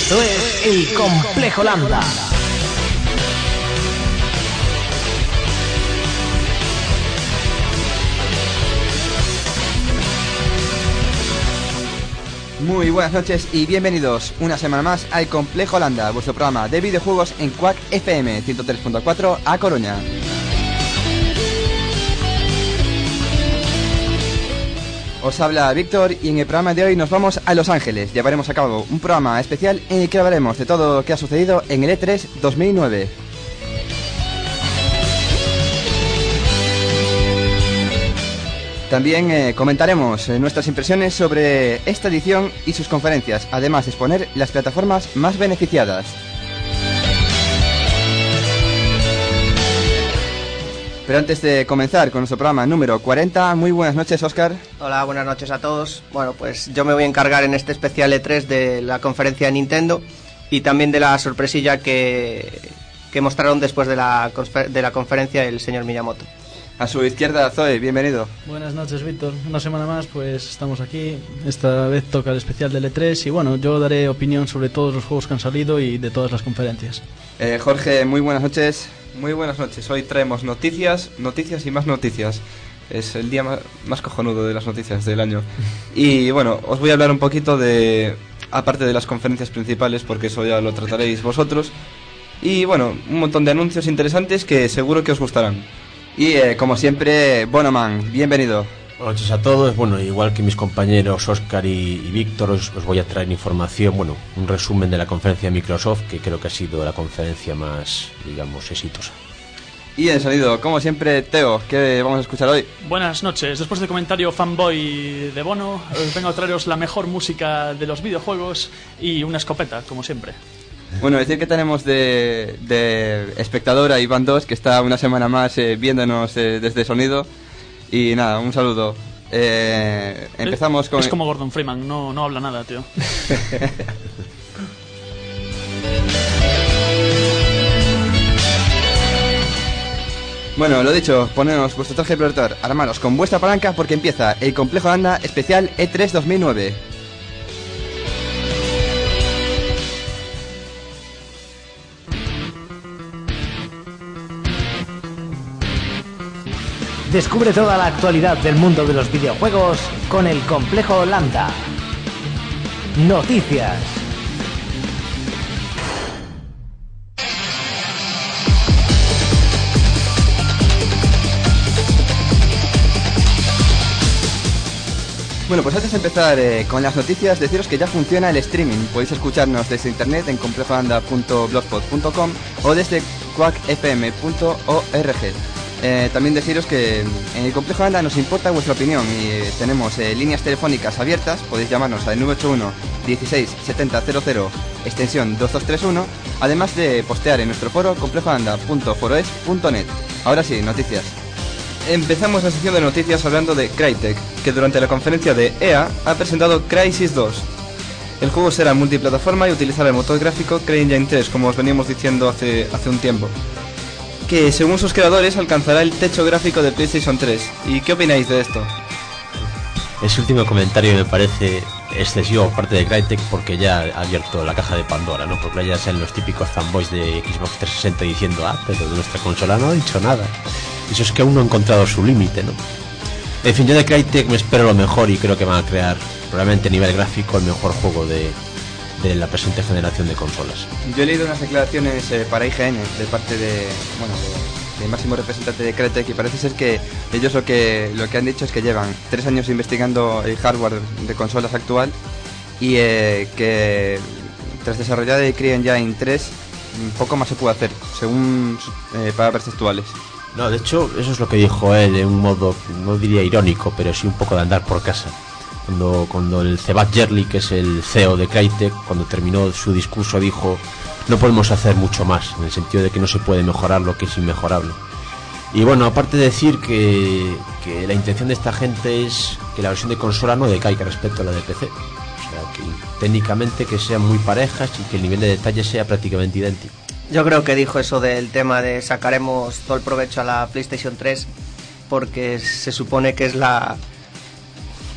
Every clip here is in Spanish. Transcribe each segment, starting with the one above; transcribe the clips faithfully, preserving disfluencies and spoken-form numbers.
Esto es El Complejo Landa. Muy buenas noches y bienvenidos una semana más al Complejo Landa, vuestro programa de videojuegos en Quack F M ciento tres punto cuatro A Coruña. Os habla Víctor y en el programa de hoy nos vamos a Los Ángeles. Llevaremos a cabo un programa especial en el que hablaremos de todo lo que ha sucedido en el E tres dos mil nueve. También eh, comentaremos eh, nuestras impresiones sobre esta edición y sus conferencias, además de exponer las plataformas más beneficiadas. Pero antes de comenzar con nuestro programa número cuarenta, muy buenas noches, Óscar. Hola, buenas noches a todos. Bueno, pues yo me voy a encargar en este especial E tres de la conferencia de Nintendo y también de la sorpresilla que, que mostraron después de la, de la conferencia el señor Miyamoto. A su izquierda, Zoe, bienvenido. Buenas noches, Víctor. Una semana más, pues estamos aquí. Esta vez toca el especial del E tres y bueno, yo daré opinión sobre todos los juegos que han salido y de todas las conferencias. Eh, Jorge, muy buenas noches. Muy buenas noches. Hoy traemos noticias, noticias y más noticias. Es el día más, más cojonudo de las noticias del año. Y bueno, os voy a hablar un poquito de, aparte de las conferencias principales, porque eso ya lo trataréis vosotros. Y bueno, un montón de anuncios interesantes que seguro que os gustarán. Y eh, como siempre, Bonoman, bienvenido. Buenas noches a todos. Bueno, igual que mis compañeros Óscar y, y Víctor, os, os voy a traer información, bueno, un resumen de la conferencia de Microsoft, que creo que ha sido la conferencia más, digamos, exitosa. Y en sonido, como siempre, Teo, ¿qué vamos a escuchar hoy? Buenas noches. Después del comentario fanboy de Bono, os vengo a traeros la mejor música de los videojuegos y una escopeta, como siempre. Bueno, decir que tenemos de, de espectador a Iván dos, que está una semana más eh, viéndonos eh, desde sonido. Y nada, un saludo. Eh, empezamos con... Es como Gordon Freeman, no, no habla nada, tío. Bueno, lo dicho, poneros vuestro traje de protector, armaros con vuestra palanca porque empieza el Complejo Landa especial E tres dos mil nueve. Descubre toda la actualidad del mundo de los videojuegos con el Complejo Landa. Noticias. Bueno, pues antes de empezar eh, con las noticias, deciros que ya funciona el streaming. Podéis escucharnos desde internet en complejolanda punto blogspot punto com o desde quack f m punto org. Eh, también deciros que en el Complejo Landa nos importa vuestra opinión y eh, tenemos eh, líneas telefónicas abiertas. Podéis llamarnos al nueve ocho uno dieciséis setenta cero cero extensión dos dos tres uno, además de postear en nuestro foro complejolanda punto foroes punto net. Ahora sí, noticias. Empezamos la sección de noticias hablando de Crytek, que durante la conferencia de E A ha presentado Crysis dos. El juego será multiplataforma y utilizará el motor gráfico CryEngine tres, como os veníamos diciendo hace, hace un tiempo, que según sus creadores alcanzará el techo gráfico de PlayStation tres. ¿Y qué opináis de esto? Ese último comentario me parece excesivo por parte de Crytek, porque ya ha abierto la caja de Pandora, ¿no? Porque ya sean los típicos fanboys de Xbox trescientos sesenta diciendo, ah, pero de nuestra consola no ha dicho nada. Eso es que aún no ha encontrado su límite, ¿no? En fin, yo de Crytek me espero lo mejor y creo que van a crear, probablemente a nivel gráfico, el mejor juego de, de la presente generación de consolas. Yo he leído unas declaraciones eh, para I G N de parte de, bueno, de, de máximo representante de Crytek, y parece ser que ellos lo que lo que han dicho es que llevan tres años investigando el hardware de consolas actual y eh, que tras desarrollar el CryEngine tres poco más se puede hacer, según eh, palabras textuales. No, de hecho, eso es lo que dijo él de un modo, no diría irónico, pero sí un poco de andar por casa. Cuando, cuando el Cebat Gerli, que es el C E O de Crytek, cuando terminó su discurso dijo, no podemos hacer mucho más, en el sentido de que no se puede mejorar lo que es inmejorable. Y bueno, aparte de decir que, que la intención de esta gente es que la versión de consola no decaiga respecto a la de P C. O sea, que técnicamente que sean muy parejas y que el nivel de detalle sea prácticamente idéntico. Yo creo que dijo eso del tema de sacaremos todo el provecho a la PlayStation tres porque se supone que es la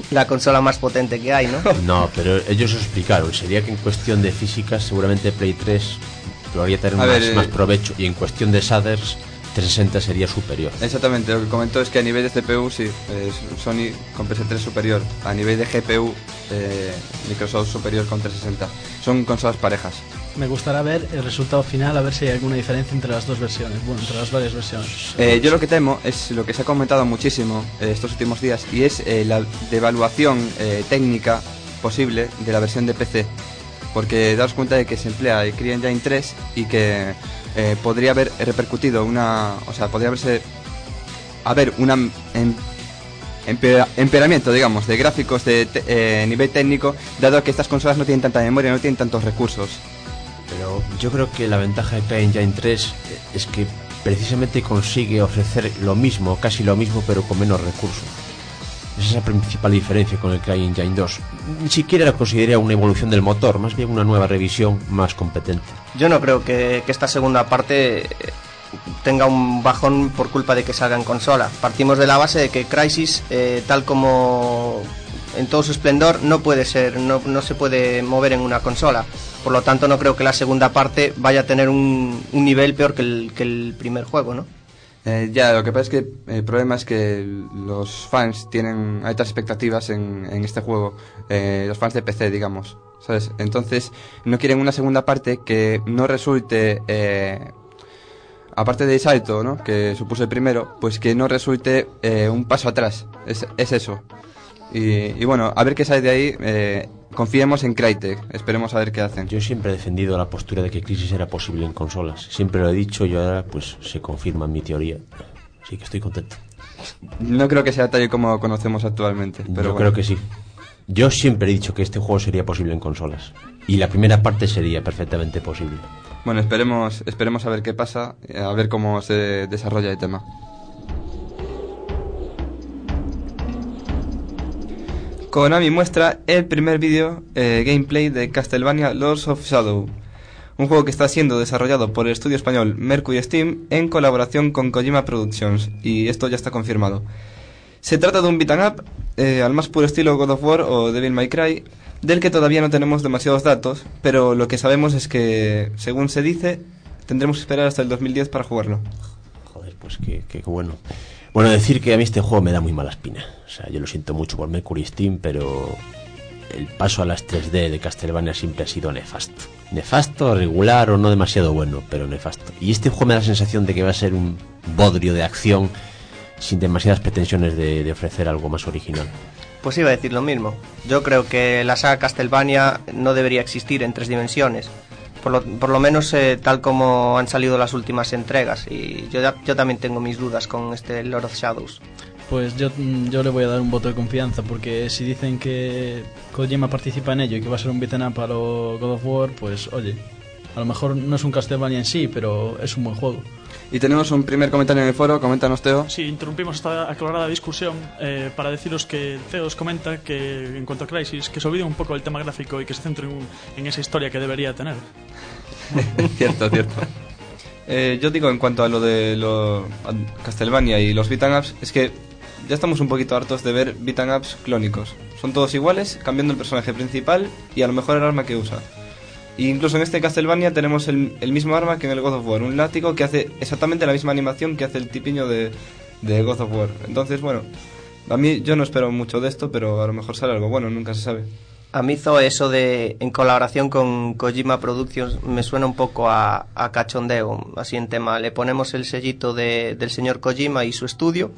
la consola más potente que hay, ¿no? No, pero ellos lo explicaron. Sería que en cuestión de físicas, seguramente Play tres podría tener más, ver, eh... más provecho. Y en cuestión de shaders, trescientos sesenta sería superior. Exactamente, lo que comentó es que a nivel de C P U, sí, eh, Sony con P S tres superior. A nivel de G P U, eh, Microsoft superior con trescientos sesenta. Son consolas parejas. Me gustará ver el resultado final, a ver si hay alguna diferencia entre las dos versiones, bueno, entre las varias versiones. Eh, yo lo que temo es lo que se ha comentado muchísimo eh, estos últimos días, y es eh, la devaluación eh, técnica posible de la versión de P C, porque daos cuenta de que se emplea el CryEngine tres y que eh, podría haber repercutido una, o sea, podría haberse haber una en, empeora, empeoramiento, digamos, de gráficos de te, eh, nivel técnico, dado que estas consolas no tienen tanta memoria, no tienen tantos recursos. Pero yo creo que la ventaja de CryEngine tres es que precisamente consigue ofrecer lo mismo, casi lo mismo, pero con menos recursos. Esa es la principal diferencia con el CryEngine dos. Ni siquiera lo consideraría una evolución del motor, más bien una nueva revisión más competente. Yo no creo que, que esta segunda parte tenga un bajón por culpa de que salga en consola. Partimos de la base de que Crysis, eh, tal como en todo su esplendor, no puede ser, no, no se puede mover en una consola. Por lo tanto, no creo que la segunda parte vaya a tener un, un nivel peor que el, que el primer juego, ¿no? Eh, ya, lo que pasa es que el problema es que los fans tienen altas expectativas en, en este juego, eh, los fans de P C, digamos, ¿sabes? Entonces, no quieren una segunda parte que no resulte, eh, aparte del salto, ¿no?, que supuso el primero, pues que no resulte eh, un paso atrás, es, es eso. Y, y bueno, a ver qué sale de ahí. eh, Confiemos en Crytek, esperemos a ver qué hacen. Yo siempre he defendido la postura de que Crysis era posible en consolas. Siempre lo he dicho y ahora pues se confirma mi teoría. Así que estoy contento. No creo que sea tal y como conocemos actualmente, pero Yo bueno. creo que sí. Yo siempre he dicho que este juego sería posible en consolas. Y la primera parte sería perfectamente posible. Bueno, esperemos, esperemos a ver qué pasa, a ver cómo se desarrolla el tema. Konami muestra el primer vídeo eh, gameplay de Castlevania Lords of Shadow, un juego que está siendo desarrollado por el estudio español Mercury Steam en colaboración con Kojima Productions, y esto ya está confirmado. Se trata de un beat 'em up eh, al más puro estilo God of War o Devil May Cry, del que todavía no tenemos demasiados datos, pero lo que sabemos es que, según se dice, tendremos que esperar hasta el dos mil diez para jugarlo. Joder, pues qué, qué bueno. Bueno, decir que a mí este juego me da muy mala espina. O sea, yo lo siento mucho por Mercury Steam, pero el paso a las tres D de Castlevania siempre ha sido nefasto. Nefasto, regular o no demasiado bueno, pero nefasto. Y este juego me da la sensación de que va a ser un bodrio de acción sin demasiadas pretensiones de, de ofrecer algo más original. Pues iba a decir lo mismo. Yo creo que la saga Castlevania no debería existir en tres dimensiones. Por lo, por lo menos eh, tal como han salido las últimas entregas. Y yo, yo también tengo mis dudas con este Lord of Shadows. Pues yo, yo le voy a dar un voto de confianza, porque si dicen que Kojima participa en ello y que va a ser un beat'em up a lo God of War, pues oye, a lo mejor no es un Castlevania en sí, pero es un buen juego. Y tenemos un primer comentario en el foro, coméntanos, Teo. Sí, interrumpimos esta aclarada discusión eh, para deciros que Teo os comenta que en cuanto a Crysis, que se olvide un poco el tema gráfico y que se centre en, en esa historia que debería tener. Cierto, cierto. Eh, yo digo, en cuanto a lo de lo, a Castlevania y los beat'em ups, es que ya estamos un poquito hartos de ver beat'em ups clónicos. Son todos iguales, cambiando el personaje principal y a lo mejor el arma que usa. E incluso en este Castlevania tenemos el, el mismo arma que en el God of War, un látigo que hace exactamente la misma animación que hace el tipiño de, de God of War. Entonces, bueno, a mí yo no espero mucho de esto, pero a lo mejor sale algo bueno, nunca se sabe. A mí Zo, eso de en colaboración con Kojima Productions me suena un poco a, a cachondeo, así en tema. Le ponemos el sellito de, del señor Kojima y su estudio,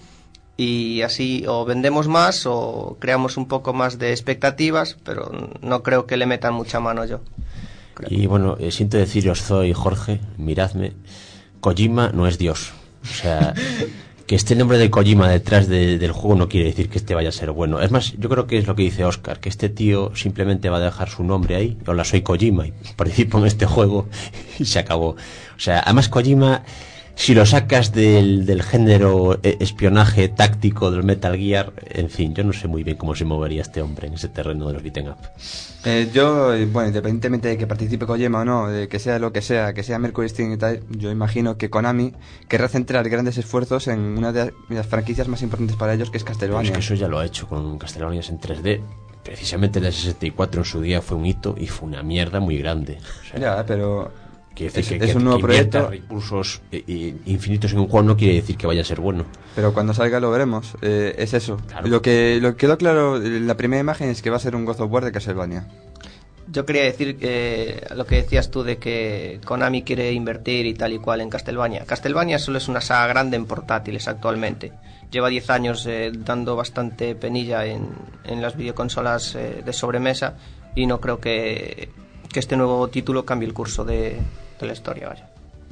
y así o vendemos más o creamos un poco más de expectativas, pero no creo que le metan mucha mano yo. Creo. Y bueno, eh, siento deciros, Zo y Jorge, miradme, Kojima no es Dios. O sea, que esté el nombre de Kojima detrás de, del juego no quiere decir que este vaya a ser bueno. Es más, yo creo que es lo que dice Oscar, que este tío simplemente va a dejar su nombre ahí. Hola, soy Kojima y participo en este juego y se acabó. O sea, además Kojima si lo sacas del, del género espionaje táctico del Metal Gear, en fin, yo no sé muy bien cómo se movería este hombre en ese terreno de los beat'em up. Eh, yo, bueno, independientemente de que participe Kojima o no, de que sea lo que sea, que sea Mercury Steam y tal, yo imagino que Konami querrá centrar grandes esfuerzos en una de las franquicias más importantes para ellos, que es Castlevania. Es que eso ya lo ha hecho con Castlevania en tres D. Precisamente el sesenta y cuatro en su día fue un hito y fue una mierda muy grande. O sea, ya, pero... Que es, es, que, es que, un nuevo que proyecto. Recursos eh, infinitos en un juego no quiere decir que vaya a ser bueno. Pero cuando salga lo veremos. Eh, es eso. Claro. Lo que lo que quedó claro en la primera imagen es que va a ser un God of War de Castlevania. Yo quería decir que lo que decías tú de que Konami quiere invertir y tal y cual en Castlevania. Castlevania solo es una saga grande en portátiles actualmente. Lleva diez años eh, dando bastante penilla en, en las videoconsolas eh, de sobremesa y no creo que, que este nuevo título cambie el curso de, de la historia, vaya.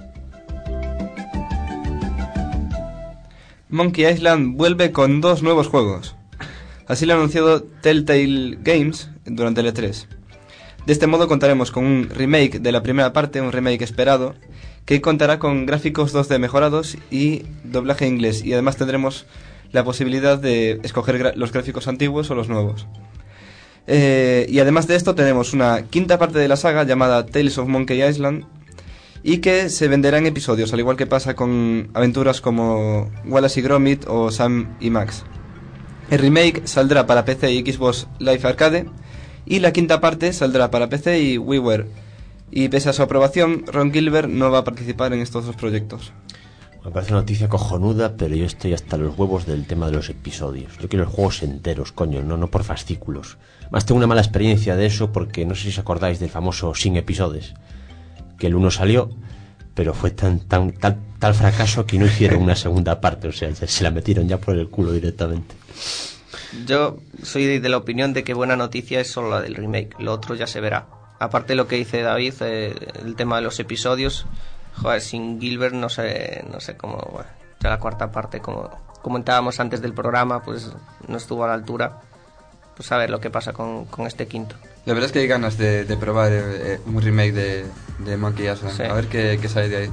Monkey Island vuelve con dos nuevos juegos. Así lo ha anunciado Telltale Games durante el E tres. De este modo contaremos con un remake de la primera parte, un remake esperado, que contará con gráficos dos D mejorados y doblaje inglés, y además tendremos la posibilidad de escoger gra- los gráficos antiguos o los nuevos. Eh, y además de esto tenemos una quinta parte de la saga llamada Tales of Monkey Island, y que se venderá en episodios, al igual que pasa con aventuras como Wallace y Gromit o Sam y Max. El remake saldrá para P C y Xbox Live Arcade, y la quinta parte saldrá para P C y WiiWare. Y pese a su aprobación, Ron Gilbert no va a participar en estos dos proyectos. Me parece una noticia cojonuda, pero yo estoy hasta los huevos del tema de los episodios. Yo quiero los juegos enteros, coño, no, no por fascículos. Más tengo una mala experiencia de eso porque no sé si os acordáis del famoso Sin Episodes, que el uno salió, pero fue tan, tan tal, tal fracaso que no hicieron una segunda parte, o sea, se la metieron ya por el culo directamente. Yo soy de la opinión de que buena noticia es solo la del remake, lo otro ya se verá. Aparte de lo que dice David, eh, el tema de los episodios, joder, sin Gilbert no sé, no sé cómo, bueno, ya la cuarta parte, como comentábamos antes del programa, pues no estuvo a la altura. Pues a ver lo que pasa con, con este quinto. La verdad es que hay ganas de, de probar eh, un remake de, de Monkey Island, sí. A ver qué, qué sale de ahí.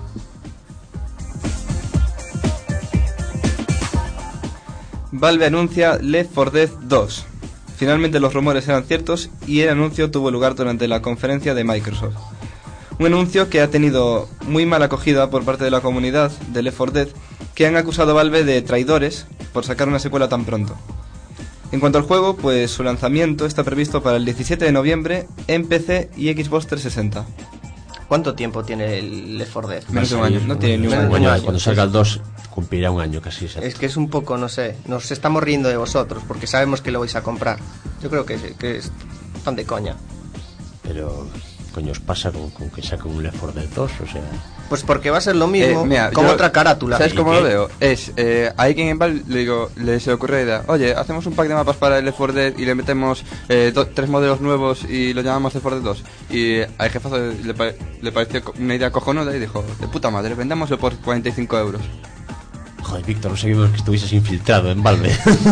Valve anuncia Left four Dead dos. Finalmente los rumores eran ciertos y el anuncio tuvo lugar durante la conferencia de Microsoft. Un anuncio que ha tenido muy mala acogida por parte de la comunidad de Left four Dead, que han acusado a Valve de traidores por sacar una secuela tan pronto. En cuanto al juego, pues su lanzamiento está previsto para el diecisiete de noviembre en P C y Xbox trescientos sesenta. ¿Cuánto tiempo tiene el Left four Dead? Menos de un año, no tiene ni un año. Un año. Cuando salga el dos cumplirá un año casi. Exacto. Es que es un poco, no sé, nos estamos riendo de vosotros porque sabemos que lo vais a comprar. Yo creo que, que es tan de coña. Pero, coño, os pasa con, con que saquen un Left four Dead dos, o sea... Pues porque va a ser lo mismo, eh, mira, como yo, otra carátula. ¿Sabes cómo qué? lo veo? Es, eh, a alguien en Valve le digo, le se le ocurre la idea, oye, hacemos un pack de mapas para el Left four Dead y le metemos eh, do, tres modelos nuevos y lo llamamos Left four Dead dos. Y al jefazo le, le pareció una idea cojonuda y dijo, de puta madre, vendémoslo por cuarenta y cinco euros. Joder, Víctor, no sabíamos que estuvieses infiltrado en Valve.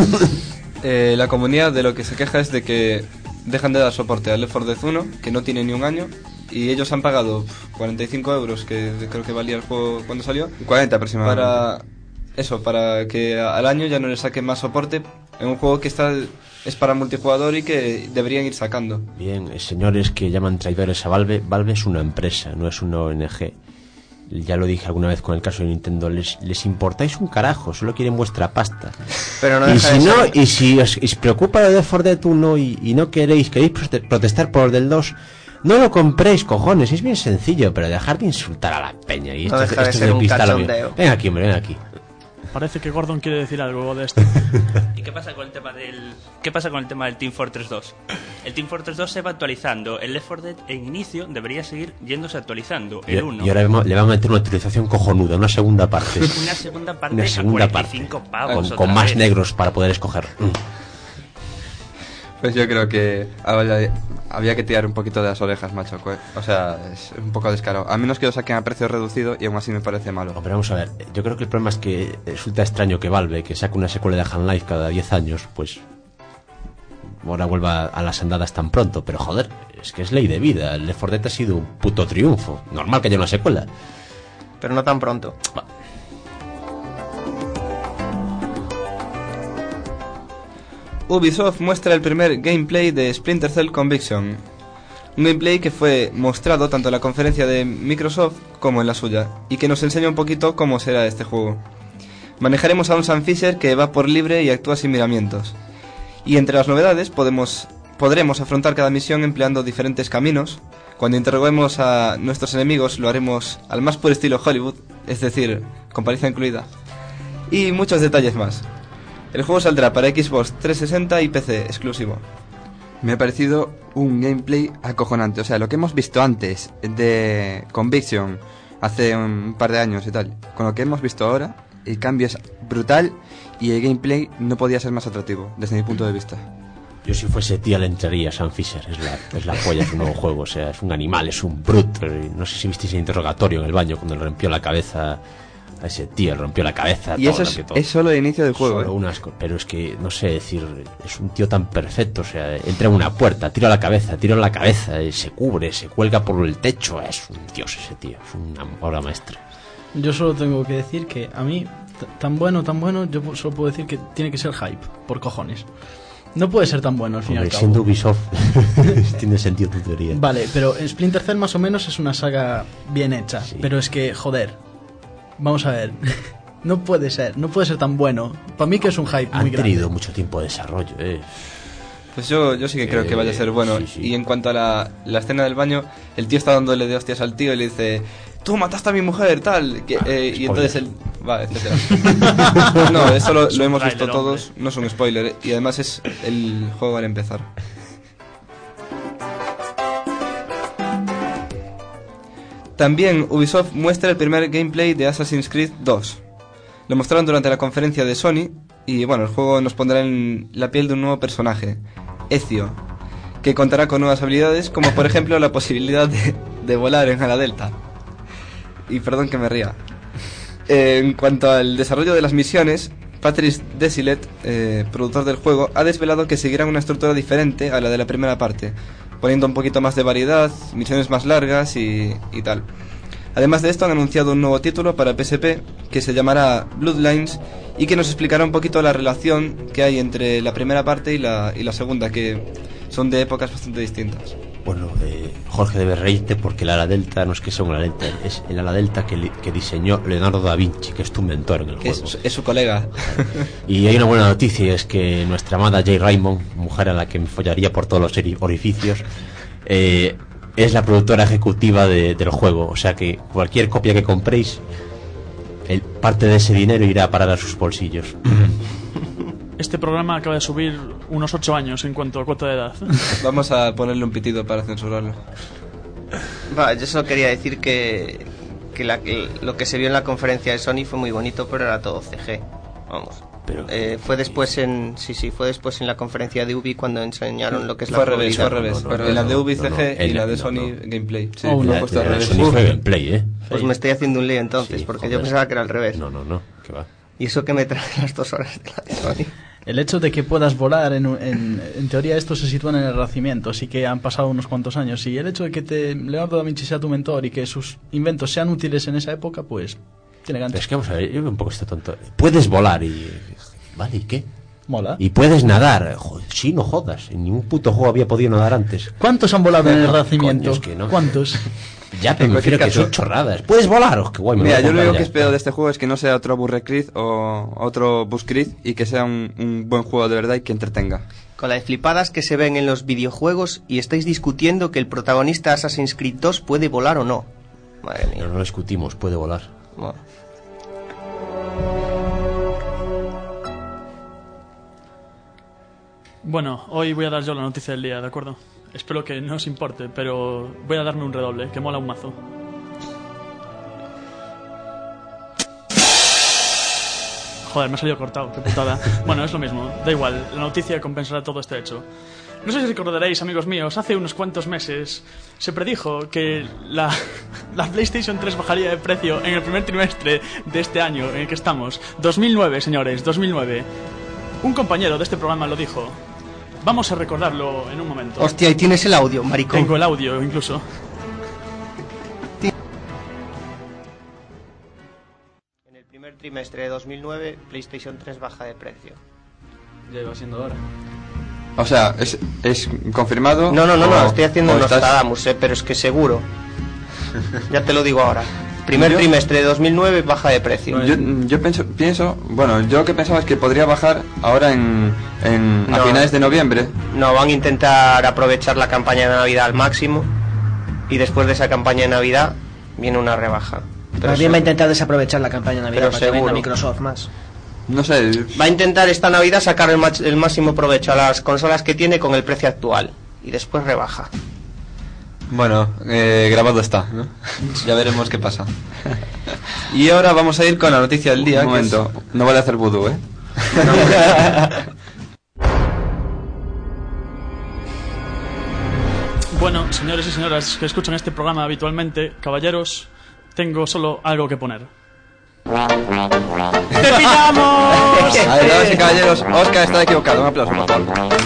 eh, la comunidad de lo que se queja es de que dejan de dar soporte al Left four Dead uno, que no tiene ni un año, y ellos han pagado cuarenta y cinco euros, que creo que valía el juego cuando salió, cuarenta aproximadamente, para eso, para que al año ya no le saquen más soporte en un juego que está es para multijugador y que deberían ir sacando. Bien, eh, señores que llaman traidores a Valve, Valve es una empresa, no es una O N G. Ya lo dije alguna vez con el caso de Nintendo, les, les importáis un carajo, solo quieren vuestra pasta. Pero no y deja si de no, ser... y si os, os preocupa lo de Left four Dead uno y, y no queréis, queréis protestar por el del dos, no lo compréis, cojones, es bien sencillo, pero dejar de insultar a la peña. Y no esto, deja de esto ser de un cachondeo. Ven aquí, hombre, ven aquí. Parece que Gordon quiere decir algo de esto. ¿Y qué pasa con el tema del qué pasa con el tema del Team Fortress dos? El Team Fortress dos se va actualizando. El Left four Dead en inicio debería seguir yéndose actualizando. El Y, uno. y ahora le van a meter una actualización cojonuda, una segunda parte. Una segunda parte Una segunda a cuarenta y cinco parte. pavos. Con, con más vez. negros para poder escoger. Pues yo creo que había, había que tirar un poquito de las orejas, macho. O sea, es un poco descarado. A menos que lo saquen a precio reducido y aún así me parece malo. Hombre, vamos a ver. Yo creo que el problema es que resulta extraño que Valve, que saca una secuela de Half-Life cada diez años, pues ahora vuelva a las andadas tan pronto. Pero joder, es que es ley de vida. El Left four Dead ha sido un puto triunfo. Normal que haya una secuela. Pero no tan pronto. Ubisoft muestra el primer gameplay de Splinter Cell Conviction. Un gameplay que fue mostrado tanto en la conferencia de Microsoft como en la suya, y que nos enseña un poquito cómo será este juego. Manejaremos a un Sam Fisher que va por libre y actúa sin miramientos. Y entre las novedades podemos, podremos afrontar cada misión empleando diferentes caminos. Cuando interroguemos a nuestros enemigos lo haremos al más puro estilo Hollywood, es decir, con paliza incluida. Y muchos detalles más. El juego saldrá para Xbox trescientos sesenta y P C exclusivo. Me ha parecido un gameplay acojonante. O sea, lo que hemos visto antes de Conviction hace un par de años y tal, con lo que hemos visto ahora, el cambio es brutal y el gameplay no podía ser más atractivo, desde mi punto de vista. Yo si fuese tía le entraría a Sam Fisher, es la, es la polla, es un nuevo juego, o sea, es un animal, es un bruto. No sé si visteis el interrogatorio en el baño cuando le rompió la cabeza a ese tío, le rompió la cabeza. Y eso es, es solo el inicio del juego. Solo ¿eh? unas, pero es que, no sé decir, es un tío tan perfecto, o sea, entra en una puerta, tira la cabeza, tira la cabeza, se cubre, se cuelga por el techo, es un dios ese tío, es una obra maestra. Yo solo tengo que decir que a mí, t- tan bueno, tan bueno, yo solo puedo decir que tiene que ser hype, por cojones. No puede ser tan bueno al fin y al cabo. Siendo Ubisoft, tiene sentido tu teoría. Vale, pero Splinter Cell más o menos es una saga bien hecha. Sí. Pero es que, joder, vamos a ver, no puede ser, no puede ser tan bueno. Para mí que es un hype Han muy grande. Han tenido mucho tiempo de desarrollo, eh. Pues yo, yo sí que creo eh, que vaya a ser bueno. Sí, sí. Y en cuanto a la, la escena del baño, el tío está dándole de hostias al tío y le dice: tú mataste a mi mujer, tal. Que, eh, y entonces él va, etcétera. No, eso lo, lo hemos visto todos, no es un spoiler. Y además es el juego al empezar. También Ubisoft muestra el primer gameplay de Assassin's Creed dos. Lo mostraron durante la conferencia de Sony. Y bueno, el juego nos pondrá en la piel de un nuevo personaje, Ezio, que contará con nuevas habilidades, como por ejemplo la posibilidad de, de volar en ala delta. Y perdón que me ría. Eh, en cuanto al desarrollo de las misiones, Patrice Désilets, eh, productor del juego, ha desvelado que seguirá una estructura diferente a la de la primera parte, poniendo un poquito más de variedad, misiones más largas y, y tal. Además de esto, han anunciado un nuevo título para P S P que se llamará Bloodlines y que nos explicará un poquito la relación que hay entre la primera parte y la, y la segunda, que son de épocas bastante distintas. Bueno, eh, Jorge debe reírte porque el ala delta no es que sea un ala delta, es el ala delta que, li, que diseñó Leonardo da Vinci, que es tu mentor en el juego. Es, es su colega. Y hay una buena noticia, es que nuestra amada Jay Raymond, mujer a la que me follaría por todos los orificios, eh... es la productora ejecutiva de, del juego, o sea que cualquier copia que compréis, el, parte de ese dinero irá a parar a sus bolsillos. Este programa acaba de subir unos ocho años en cuanto a cuota de edad. Vamos a ponerle un pitido para censurarlo. Va, yo solo quería decir que, que, la, que lo que se vio en la conferencia de Sony fue muy bonito, pero era todo C G. Vamos. Pero eh, fue después en sí sí fue después en la conferencia de Ubi cuando enseñaron lo que es fue la revés, fue al revés, no, no, no, en la de Ubi C G no, no, y la de Sony no, no. Gameplay. Sí, oh, no, puesto al revés. Sony fue gameplay, eh. Pues me estoy haciendo un lío entonces, sí, porque joder. Yo pensaba que era al revés. No, no, no, que va. Y eso que me trae las dos horas de la de Sony. El hecho de que puedas volar, en, en, en teoría esto se sitúa en el Renacimiento, así que han pasado unos cuantos años, y el hecho de que te, Leonardo da Vinci sea tu mentor y que sus inventos sean útiles en esa época, pues tiene ganas. Es que vamos a ver, yo veo un poco este tonto. Puedes volar y... Vale, ¿y qué? Mola. Y puedes nadar. Joder, sí, no jodas. En ningún puto juego había podido nadar antes. ¿Cuántos han volado en el Renacimiento? Es que no. ¿Cuántos? Ya, pero me refiero que son chorradas. ¿Puedes volar? Oh, qué guay, me Mira, yo lo único que espero de este juego es que no sea otro Burrecrid o otro Buscrid y que sea un, un buen juego de verdad y que entretenga. Con las flipadas que se ven en los videojuegos y estáis discutiendo que el protagonista de Assassin's Creed dos puede volar o no. Madre mía. Pero no lo discutimos, puede volar. Bueno. Bueno, hoy voy a dar yo la noticia del día, ¿de acuerdo? Espero que no os importe, pero voy a darme un redoble, que mola un mazo. Joder, me ha salido cortado, qué putada. Bueno, es lo mismo, da igual, la noticia compensará todo este hecho. No sé si recordaréis, amigos míos, hace unos cuantos meses se predijo que la, la PlayStation tres bajaría de precio en el primer trimestre de este año en el que estamos. dos mil nueve, señores, dos mil nueve. Un compañero de este programa lo dijo. Vamos a recordarlo en un momento. Hostia, ahí tienes el audio, maricón. Tengo el audio, incluso. En el primer trimestre de dos mil nueve, PlayStation tres baja de precio. Ya iba siendo hora. O sea, ¿es, es confirmado? No, no, no, no, o, estoy haciendo o Nostradamus, estás... eh, pero es que seguro. Ya te lo digo ahora. Primer Yo- trimestre de dos mil nueve baja de precio. Yo, yo pienso, pienso, bueno, yo lo que pensaba es que podría bajar ahora en, en a No. finales de noviembre. No, van a intentar aprovechar la campaña de Navidad al máximo y después de esa campaña de Navidad viene una rebaja. Pero Más bien va a eso- intentar desaprovechar la campaña de Navidad Pero para que venda seguro. Microsoft más. No sé, Va a intentar esta Navidad sacar el, mach- el máximo provecho a las consolas que tiene con el precio actual y después rebaja. Bueno, eh, grabado está, ¿no? Ya veremos qué pasa. Y ahora vamos a ir con la noticia del día. un momento, no vale hacer vudú, ¿eh? Bueno, señores y señoras que escuchan este programa habitualmente, caballeros, tengo solo algo que poner. ¡Te pillamos! A ver, damas y caballeros, Oscar está equivocado. Un aplauso, por favor. No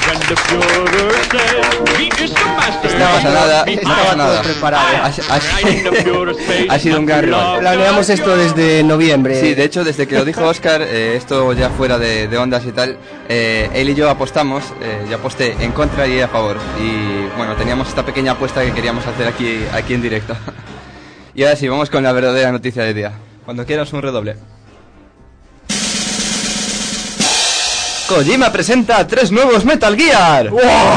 pasa nada, no Estaba pasa todo nada. preparado. Ha, ha- ha sido un gran rival. Planeamos esto desde noviembre. Sí, de hecho, desde que lo dijo Oscar, eh, esto ya fuera de, de ondas y tal, eh, él y yo apostamos, eh, yo aposté en contra y a favor. Y bueno, teníamos esta pequeña apuesta que queríamos hacer aquí, aquí en directo. Y ahora sí, vamos con la verdadera noticia del día. Cuando quieras un redoble. Kojima presenta tres nuevos Metal Gear.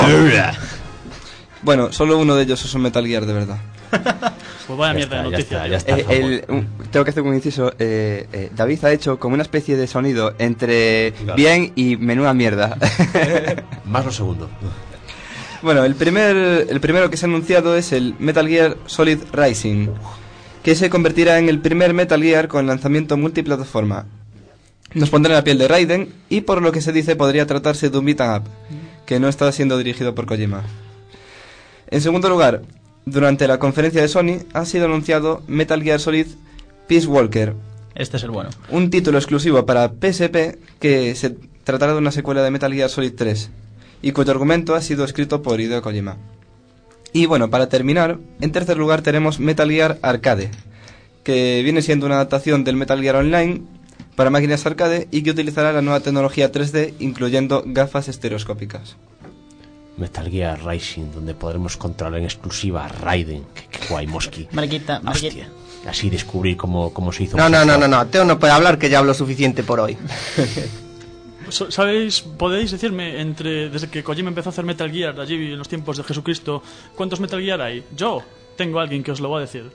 Bueno, solo uno de ellos es un Metal Gear de verdad. Pues vaya Ya mierda de está, ya noticia. está, ya está. Eh, el- un- tengo que hacer un inciso. eh, eh, David ha hecho como una especie de sonido entre Claro. bien y menuda mierda. Más lo segundo. Bueno, el primer el primero que se ha anunciado es el Metal Gear Solid Rising, que se convertirá en el primer Metal Gear con lanzamiento multiplataforma. Nos pondrá en la piel de Raiden y por lo que se dice podría tratarse de un beat 'em up, que no está siendo dirigido por Kojima. En segundo lugar, durante la conferencia de Sony ha sido anunciado Metal Gear Solid Peace Walker, Este es el bueno. un título exclusivo para P S P que se tratará de una secuela de Metal Gear Solid tres y cuyo argumento ha sido escrito por Hideo Kojima. Y bueno, para terminar, en tercer lugar tenemos Metal Gear Arcade, que viene siendo una adaptación del Metal Gear Online para máquinas arcade y que utilizará la nueva tecnología tres D, incluyendo gafas estereoscópicas. Metal Gear Rising, donde podremos controlar en exclusiva a Raiden. Qué, qué guay, Mosky. Mariquita, mariquita. Hostia. Así descubrir cómo, cómo se hizo. No, un no, no, software. no, no, Teo no puede hablar, que ya hablo suficiente por hoy. So- ¿Sabéis, podéis decirme, entre desde que Kojima empezó a hacer Metal Gear, allí en los tiempos de Jesucristo, cuántos Metal Gear hay? Yo tengo a alguien que os lo va a decir.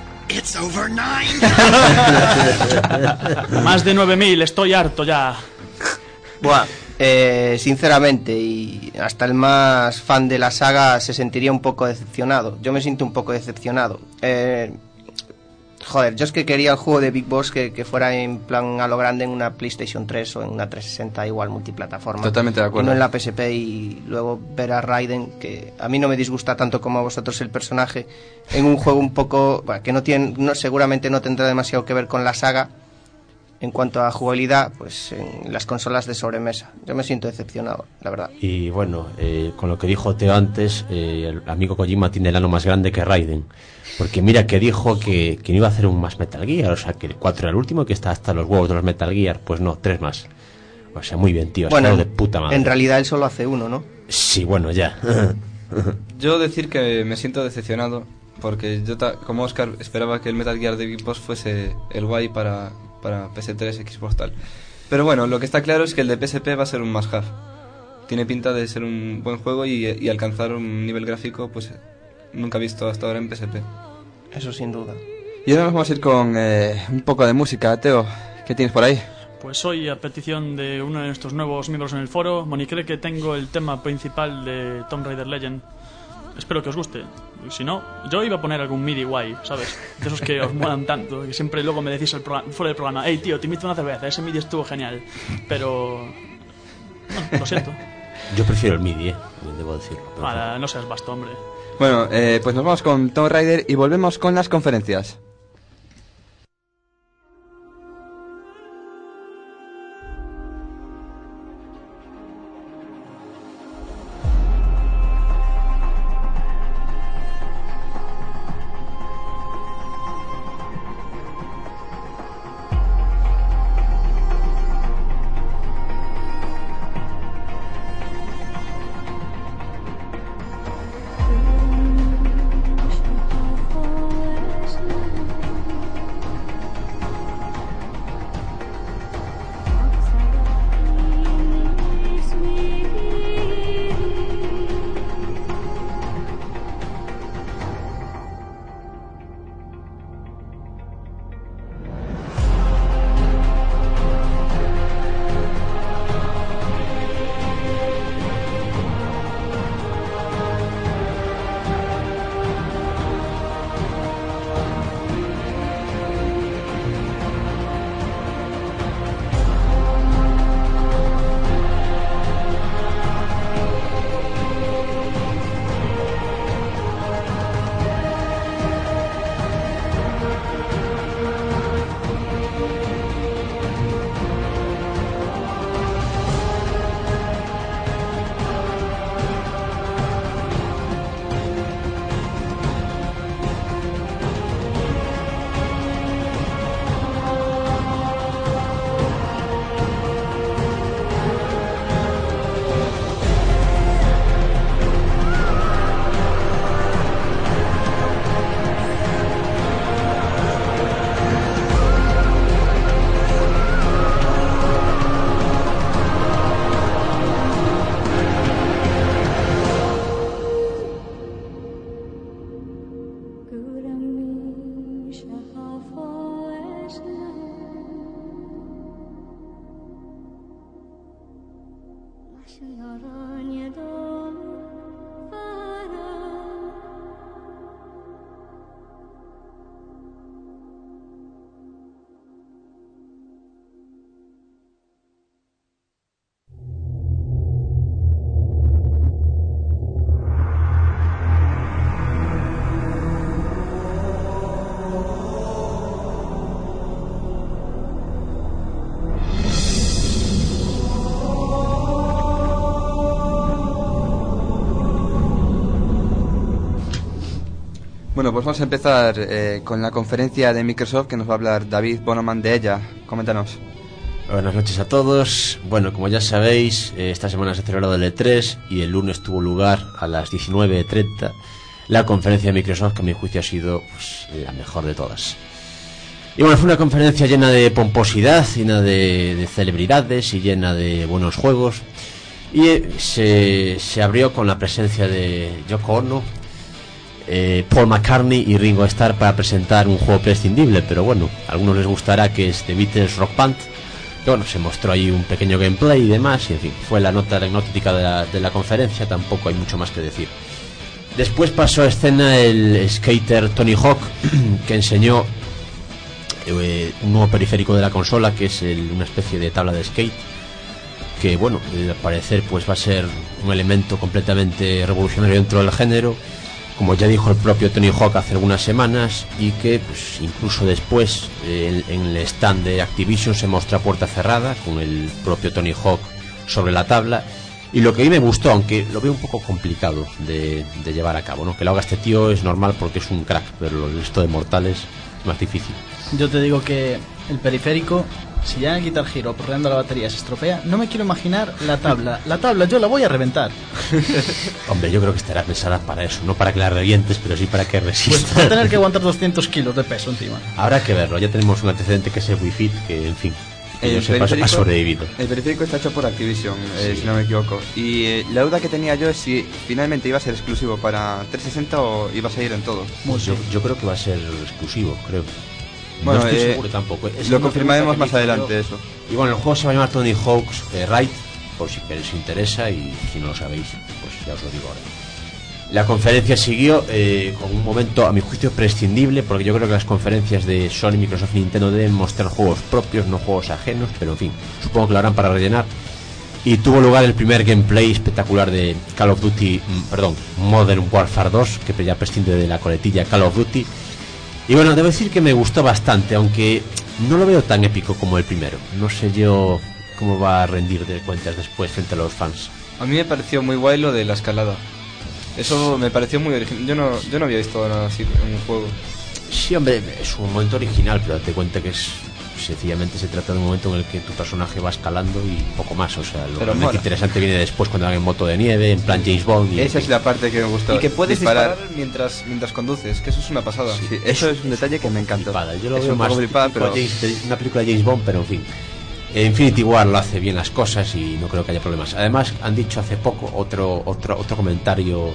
Más de nueve mil, estoy harto ya. Buah, eh, sinceramente, y hasta el más fan de la saga se sentiría un poco decepcionado. Yo me siento un poco decepcionado. Eh, joder, yo es que quería el juego de Big Boss que, que fuera en plan a lo grande en una PlayStation tres o en una trescientos sesenta, igual multiplataforma. Totalmente de acuerdo. Y no en la P S P, y luego ver a Raiden, que a mí no me disgusta tanto como a vosotros el personaje, en un juego un poco, bueno, que no tiene, no, seguramente no tendrá demasiado que ver con la saga. En cuanto a jugabilidad, pues en las consolas de sobremesa. Yo me siento decepcionado, la verdad. Y bueno, eh, con lo que dijo Teo antes, eh, el amigo Kojima tiene el ano más grande que Raiden. Porque mira que dijo que, que no iba a hacer un más Metal Gear, o sea que el cuatro era el último, que está hasta los huevos de los Metal Gear. Pues no, tres más. O sea, muy bien, tío, ha Bueno, estado de puta madre. en realidad él solo hace uno, ¿no? Sí, bueno, ya. Yo decir que me siento decepcionado, porque yo, ta- como Oscar, esperaba que el Metal Gear de Big Boss fuese el guay para, para P S tres, Xbox tal. Pero bueno, lo que está claro es que el de P S P va a ser un must have. Tiene pinta de ser un buen juego y, y alcanzar un nivel gráfico pues nunca visto hasta ahora en P S P. Eso sin duda. Y ahora nos vamos a ir con eh, un poco de música. Teo, ¿qué tienes por ahí? Pues hoy, a petición de uno de nuestros nuevos miembros en el foro, Moni cree que tengo el tema principal de Tomb Raider Legend. Espero que os guste. Y si no, yo iba a poner algún MIDI guay, ¿sabes? De esos que os molan tanto, que siempre luego me decís el programa- fuera del programa: hey tío, te invito a una cerveza, ese MIDI estuvo genial. Pero... no, lo siento. Yo prefiero el MIDI, eh, debo decirlo. Pero- Para, no seas basto, hombre. Bueno, eh, pues nos vamos con Tomb Raider y volvemos con las conferencias. Bueno, pues vamos a empezar eh, con la conferencia de Microsoft que nos va a hablar David Bonoman de ella. Coméntanos. Buenas noches a todos. Bueno, como ya sabéis, eh, esta semana se ha celebrado el E tres y el lunes tuvo lugar a las diecinueve treinta la conferencia de Microsoft, que a mi juicio ha sido pues, la mejor de todas. Y bueno, fue una conferencia llena de pomposidad, llena de, de celebridades y llena de buenos juegos. Y eh, se, se abrió con la presencia de Yoko Ono, eh, Paul McCartney y Ringo Starr para presentar un juego prescindible, pero bueno, a algunos les gustará, que es The Beatles Rock Band. Y bueno, se mostró ahí un pequeño gameplay y demás, y en fin, fue la nota anecdótica de la, de la conferencia, tampoco hay mucho más que decir. Después pasó a escena el skater Tony Hawk, que enseñó eh, un nuevo periférico de la consola, que es el, una especie de tabla de skate, que bueno, al parecer pues va a ser un elemento completamente revolucionario dentro del género, como ya dijo el propio Tony Hawk hace algunas semanas, y que pues, incluso después eh, en, en el stand de Activision se muestra puerta cerrada con el propio Tony Hawk sobre la tabla. Y lo que a mí me gustó, aunque lo veo un poco complicado de, de llevar a cabo, ¿no? Que lo haga este tío es normal porque es un crack, pero el resto de mortales es más difícil. Yo te digo que el periférico, si ya en el Guitar Hero porreando la batería se estropea, no me quiero imaginar la tabla. La tabla yo la voy a reventar. Hombre, yo creo que estará pensada para eso, no para que la revientes, pero sí para que resista. Pues va a tener que aguantar doscientos kilos de peso encima. Habrá que verlo, ya tenemos un antecedente que es el Wii Fit, que en fin, que yo sepa, ha sobrevivido. El periférico está hecho por Activision, eh, sí. si no me equivoco. Y eh, la duda que tenía yo es si finalmente iba a ser exclusivo para trescientos sesenta o iba a salir en todo. Pues yo, yo creo que va a ser exclusivo, creo. Bueno, no estoy eh, seguro tampoco. Es lo confirmaremos más adelante yo. Eso. Y bueno, el juego se va a llamar Tony Hawk's eh, Ride, por si os interesa, y si no lo sabéis, pues ya os lo digo ahora. La conferencia siguió eh, con un momento, a mi juicio, prescindible, porque yo creo que las conferencias de Sony, Microsoft y Nintendo deben mostrar juegos propios, no juegos ajenos, pero en fin, supongo que lo harán para rellenar. Y tuvo lugar el primer gameplay espectacular de Call of Duty, perdón, Modern Warfare dos, que ya prescinde de la coletilla Call of Duty. Y bueno, debo decir que me gustó bastante, aunque no lo veo tan épico como el primero. No sé yo cómo va a rendir de cuentas después frente a los fans. A mí me pareció muy guay lo de la escalada. Eso me pareció muy original. Yo no, yo no había visto nada así en un juego. Sí, hombre, es un momento original, pero date cuenta que es sencillamente se trata de un momento en el que tu personaje va escalando y poco más. O sea, lo realmente interesante viene después cuando hagan moto de nieve, en plan James Bond. Y esa es la parte que me gustó. Y que puedes disparar, disparar mientras mientras conduces, que eso es una pasada. Sí, sí, eso es un detalle que me encantó. Flipada. Yo lo es veo un más flipada, pero... James, una película de James Bond, pero en fin. Infinity War lo hace bien las cosas y no creo que haya problemas. Además, han dicho hace poco otro otro otro comentario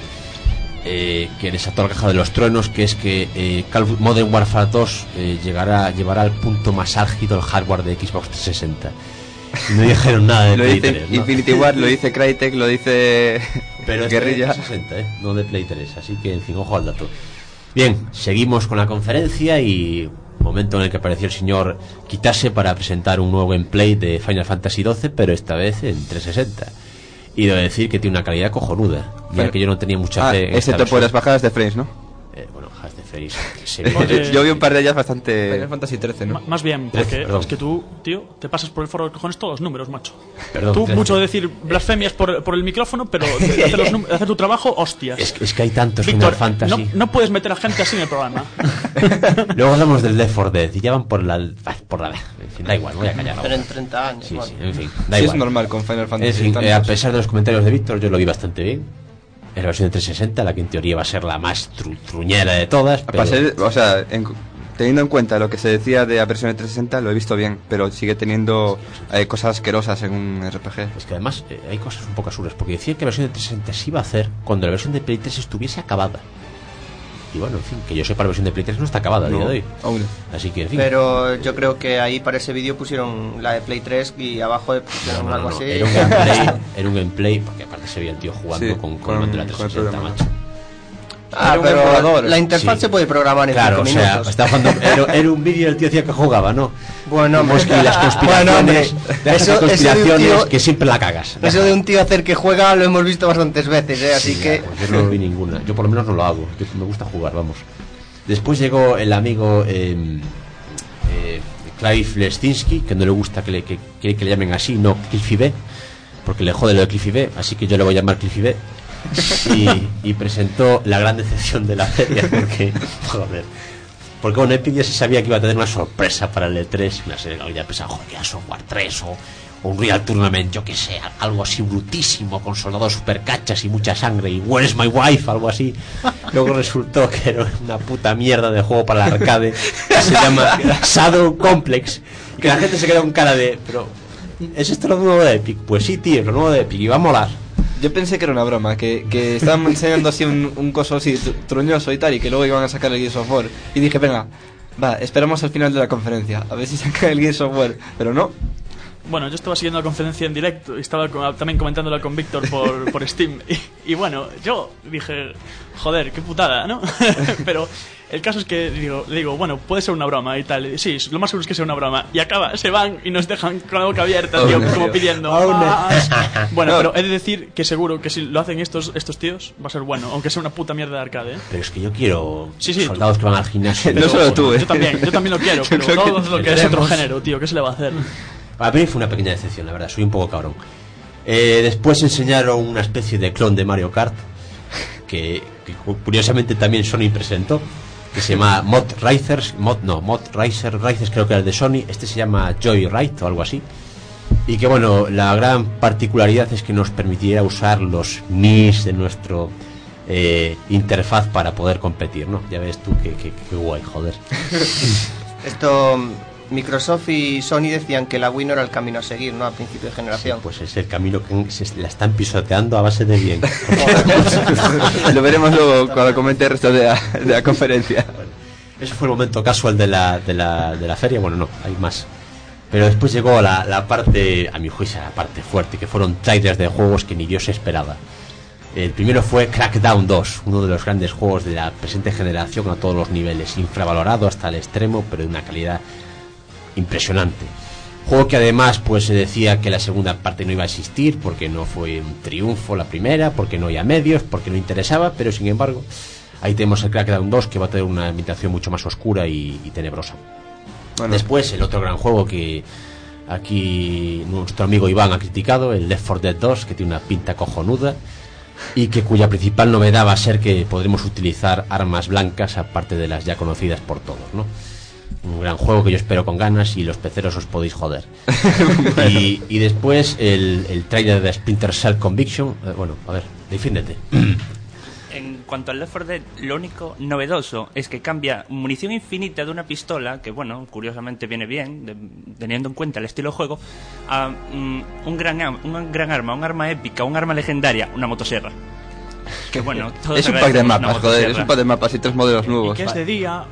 eh, que desató la caja de los truenos, que es que eh, Call of Modern Warfare dos eh, llegará llevará al punto más álgido el hardware de Xbox trescientos sesenta. Y no dijeron nada de lo Play dice tres, ¿no? Infinity War, lo dice Crytek, lo dice pero Guerrilla. Es de sesenta, ¿eh? No de Play tres, así que en fin, ojo al dato. Bien, seguimos con la conferencia y momento en el que apareció el señor Kitase para presentar un nuevo gameplay de Final Fantasy doce, pero esta vez en trescientos sesenta. Y debo decir que tiene una calidad cojonuda, ya que yo no tenía mucha ah, fe en excepto por las bajadas de frames, ¿no? Eh, bueno, bajadas de frames. Sí, eh, yo vi un par de ellas bastante... Final Fantasy trece, ¿no? M más bien, porque trece, es que tú, tío, te pasas por el foro de cojones todos los números, macho. Perdón, tú trece. Mucho de decir blasfemias por, por el micrófono, pero de, de hacer, los de hacer tu trabajo, hostias. Es, es que hay tantos Víctor, Final Fantasy. No, no puedes meter a gente así en el programa. Luego hablamos del Left four Dead y ya van por la... por la... En fin, da igual, voy a callar. Pero en treinta años. Sí, bueno. sí, en fin, da Sí, igual. es normal con Final Fantasy. En fin, eh, a pesar de los comentarios de Víctor, yo lo vi bastante bien. Es la versión de trescientos sesenta, la que en teoría va a ser la más tru truñera de todas. Pero... Ser, o sea, en, teniendo en cuenta lo que se decía de la versión de trescientos sesenta, lo he visto bien, pero sigue teniendo eh, cosas asquerosas en un R P G. Es que además eh, hay cosas un poco absurdas, porque decían que la versión de trescientos sesenta se iba a hacer cuando la versión de Play tres estuviese acabada. y bueno, en fin, que yo sepa la versión de Play tres no está acabada a No, día de hoy. aún no. Así que en fin. Pero yo creo que ahí para ese vídeo pusieron la de Play tres y abajo pusieron No, no, algo no, así. era un gameplay, era un gameplay, porque aparte se veía el tío jugando Sí, con, con, con- el mando de la con el trescientos sesenta, programa. macho. Ah, Era un pero emulador. la interfaz Sí. se puede programar en Claro, cinco o sea, minutos. estaba jugando, era, era un vídeo y el tío decía que jugaba, ¿no? Bueno, Como hombre. es que las conspiraciones, Bueno, hombre. las Eso- eso de un conspiraciones tío- que siempre la cagas. Eso de un tío hacer que juega lo hemos visto bastantes veces, ¿eh? Así Sí, que... ya, pues yo no vi ninguna. Yo por lo menos no lo hago. Yo, me gusta jugar, vamos. Después llegó el amigo eh, eh, Clive Lesinski, que no le gusta que le, que, que, que le llamen así, no Cliffy B, porque le jode lo de Cliffy B, así que yo le voy a llamar Cliffy B. Y, y presentó la gran decepción de la feria, porque, joder. Porque bueno, Epic ya se sabía que iba a tener una sorpresa para el E tres, una serie que ya pensaba, joder, que era Software tres o, o un Real Tournament, yo que sé, algo así brutísimo, con soldados super cachas y mucha sangre, y Where's My Wife, algo así. Luego resultó que era una puta mierda de juego para el arcade, que se llama Shadow Complex, y que la gente se quedó con cara de, pero, ¿es esto lo nuevo de Epic? Pues sí, tío, lo nuevo de Epic, y va a molar. Yo pensé que era una broma, que, que estaban enseñando así un, un coso así tru- truñoso y tal, y que luego iban a sacar el Gears of War. Y dije, venga, va, esperamos al final de la conferencia, a ver si sacan el Gears of War. Pero no. Bueno, yo estaba siguiendo la conferencia en directo y estaba co- también comentándola con Víctor por, por Steam. Y, y bueno, yo dije, joder, qué putada, ¿no? Pero el caso es que digo, le digo, bueno, puede ser una broma y tal. Y sí, lo más seguro es que sea una broma. Y acaba, se van y nos dejan con la boca abierta, Oh, tío, no, como tío. pidiendo Oh, no. más. Bueno, No. pero he de decir que seguro que si lo hacen estos, estos tíos, va a ser bueno, aunque sea una puta mierda de arcade, ¿eh? Pero es que yo quiero Sí, sí, soldados que van al gimnasio. No solo tú, ¿eh? Yo también, yo también lo quiero, Yo pero creo que todo lo que es otro queremos. género, tío, ¿qué se le va a hacer? A mí fue una pequeña decepción, la verdad, soy un poco cabrón. Eh, después enseñaron una especie de clon de Mario Kart, que, que cu- curiosamente también Sony presentó, que se llama Mod Racers, Mod, no, Mod Racer, Racers creo que era el de Sony, este se llama Joyride o algo así. Y que bueno, la gran particularidad es que nos permitiera usar los M I S de nuestro eh, interfaz para poder competir, ¿no? Ya ves tú qué, qué, qué guay, joder. Esto, Microsoft y Sony decían que la Wii no era el camino a seguir, ¿no? A principio de generación. Pues es el camino que se la están pisoteando a base de bien. Lo veremos luego cuando comente el resto de la, de la conferencia. Eso fue el momento casual de la, de la, de la feria. Bueno, no, hay más. Pero después llegó la, la parte, a mi juicio, la parte fuerte, que fueron trailers de juegos que ni Dios esperaba. El primero fue Crackdown dos, uno de los grandes juegos de la presente generación a todos los niveles, infravalorado hasta el extremo, pero de una calidad impresionante. Juego que además pues se decía que la segunda parte no iba a existir porque no fue un triunfo la primera, porque no había medios, porque no interesaba, pero sin embargo ahí tenemos el Crackdown dos, que va a tener una ambientación mucho más oscura y, y tenebrosa. Bueno, Después el otro gran juego que aquí nuestro amigo Iván ha criticado, el Left four Dead dos, que tiene una pinta cojonuda y que cuya principal novedad va a ser que podremos utilizar armas blancas aparte de las ya conocidas por todos, ¿no? Un gran juego que yo espero con ganas y los peceros os podéis joder. y, y después el, el trailer de Splinter Cell Conviction. eh, bueno, a ver, defiéndete. En cuanto al Left four Dead, lo único novedoso es que cambia munición infinita de una pistola, que bueno, curiosamente viene bien, de- teniendo en cuenta el estilo de juego, a mm, un, gran, am- un gran arma, un arma épica, un arma legendaria, una motosierra. Que bueno, todos es un pack de agradecemos una mapas, joder, es motosierra. un pack de mapas y tres modelos Y nuevos. que es de día.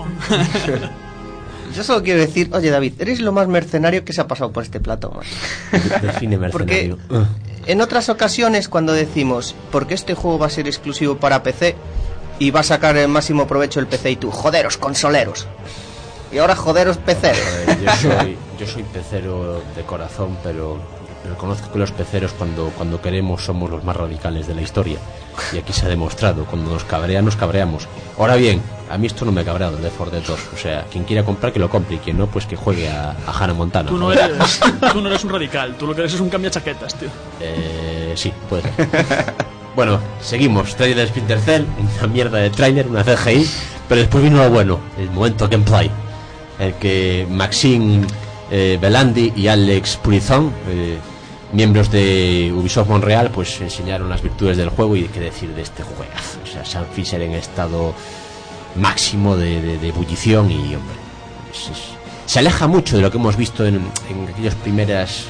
Yo solo quiero decir, oye David, eres lo más mercenario que se ha pasado por este plato, macho. Define Porque mercenario. en otras ocasiones cuando decimos, porque este juego va a ser exclusivo para P C y va a sacar el máximo provecho el P C y tú, joderos, consoleros. Y ahora joderos peceros. Joder, yo soy, yo soy pecero de corazón, pero reconozco que los peceros cuando, cuando queremos somos los más radicales de la historia. Y aquí se ha demostrado, cuando nos cabrea, nos cabreamos. Ahora bien, a mí esto no me ha cabreado, el Left four Dead dos. O sea, quien quiera comprar, que lo compre, y quien no, pues que juegue a, a Hannah Montana. Tú no, joder. eres, tú no eres un radical, tú lo que eres es un cambia chaquetas, tío. Eh, sí, puede ser. Bueno, seguimos. Trailer de Splinter Cell, una mierda de trailer, una C G I, pero después vino lo bueno, el momento gameplay, el que Maxime eh, Belandi y Alex Purizón, eh, miembros de Ubisoft Montreal, pues enseñaron las virtudes del juego y qué decir de este juegazo. O sea, Sam Fisher en estado máximo de, de, de ebullición y, hombre, es- es- se aleja mucho de lo que hemos visto en, en aquellas primeras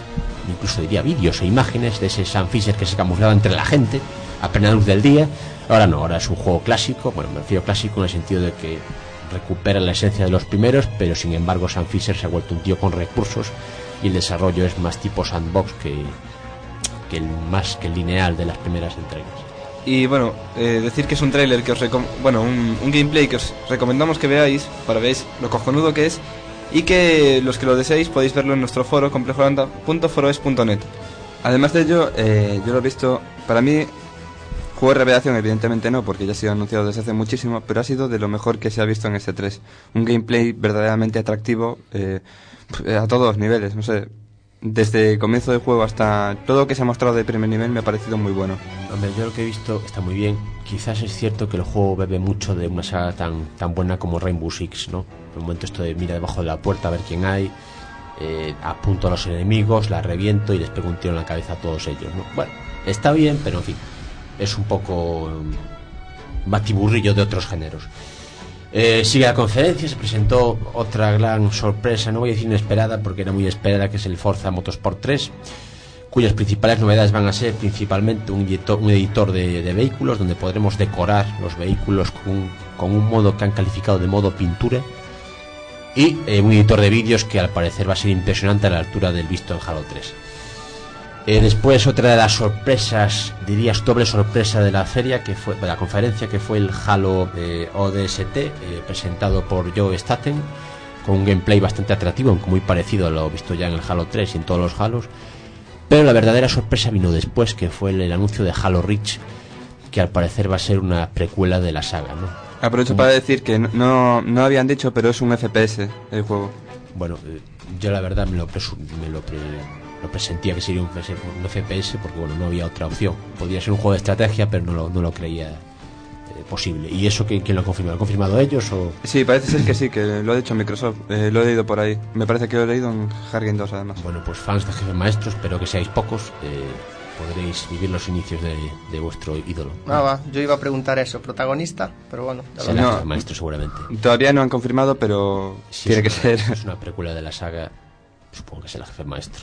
incluso diría vídeos e imágenes de ese Sam Fisher que se camuflaba entre la gente a plena luz del día. Ahora no, ahora es un juego clásico, bueno, me refiero clásico en el sentido de que recupera la esencia de los primeros, pero sin embargo Sam Fisher se ha vuelto un tío con recursos y el desarrollo es más tipo sandbox que, que el, más que el lineal de las primeras entregas. Y bueno, eh, decir que es un tráiler que os recom bueno, un, un gameplay que os recomendamos que veáis para veáis lo cojonudo que es, y que los que lo deseéis podéis verlo en nuestro foro complejolanda punto foroes punto net. Además de ello, eh, yo lo he visto, para mí, juego de revelación evidentemente no, porque ya ha sido anunciado desde hace muchísimo, pero ha sido de lo mejor que se ha visto en este tres. Un gameplay verdaderamente atractivo eh, a todos los niveles, no sé, desde el comienzo del juego hasta todo lo que se ha mostrado de primer nivel me ha parecido muy bueno. Hombre, yo lo que he visto está muy bien. Quizás es cierto que el juego bebe mucho de una saga tan, tan buena como Rainbow Six, ¿no? Por un momento esto de mira debajo de la puerta a ver quién hay, eh, apunto a los enemigos, la reviento y les pego un tiro en la cabeza a todos ellos, ¿no? Bueno, está bien, pero en fin, es un poco um, batiburrillo de otros géneros. Eh, sigue la conferencia, se presentó otra gran sorpresa, no voy a decir inesperada porque era muy esperada, que es el Forza Motorsport tres, cuyas principales novedades van a ser principalmente un editor, un editor de, de vehículos, donde podremos decorar los vehículos con un, con un modo que han calificado de modo pintura, y eh, un editor de vídeos que al parecer va a ser impresionante a la altura del visto en Halo tres. Eh, después otra de las sorpresas, dirías doble sorpresa de la feria, que fue de la conferencia, que fue el Halo eh, O D S T, eh, presentado por Joe Staten, con un gameplay bastante atractivo, aunque muy parecido a lo visto ya en el Halo tres y en todos los Halos. Pero la verdadera sorpresa vino después, que fue el, el anuncio de Halo Reach, que al parecer va a ser una precuela de la saga, ¿no? Aprovecho para decir que no, no, no habían dicho, pero es un F P S el juego. Bueno, eh, yo la verdad me lo, presu me lo, pre lo presentía que sería un, un F P S, porque bueno, no había otra opción. Podría ser un juego de estrategia, pero no lo, no lo creía eh, posible. ¿Y eso quién, quién lo ha confirmado? ¿Lo han confirmado ellos o...? Sí, parece ser que sí, que lo ha dicho Microsoft. Eh, lo he leído por ahí. Me parece que lo he leído en Hardgame dos además. Bueno, pues fans de Jefes Maestros, espero que seáis pocos. Eh, podréis vivir los inicios de, de vuestro ídolo. Ah, va, yo iba a preguntar eso, protagonista, pero bueno, ya será lo no, maestro seguramente. Todavía no han confirmado, pero si tiene que una, ser. Es una precuela de la saga, supongo que será Jefe Maestro.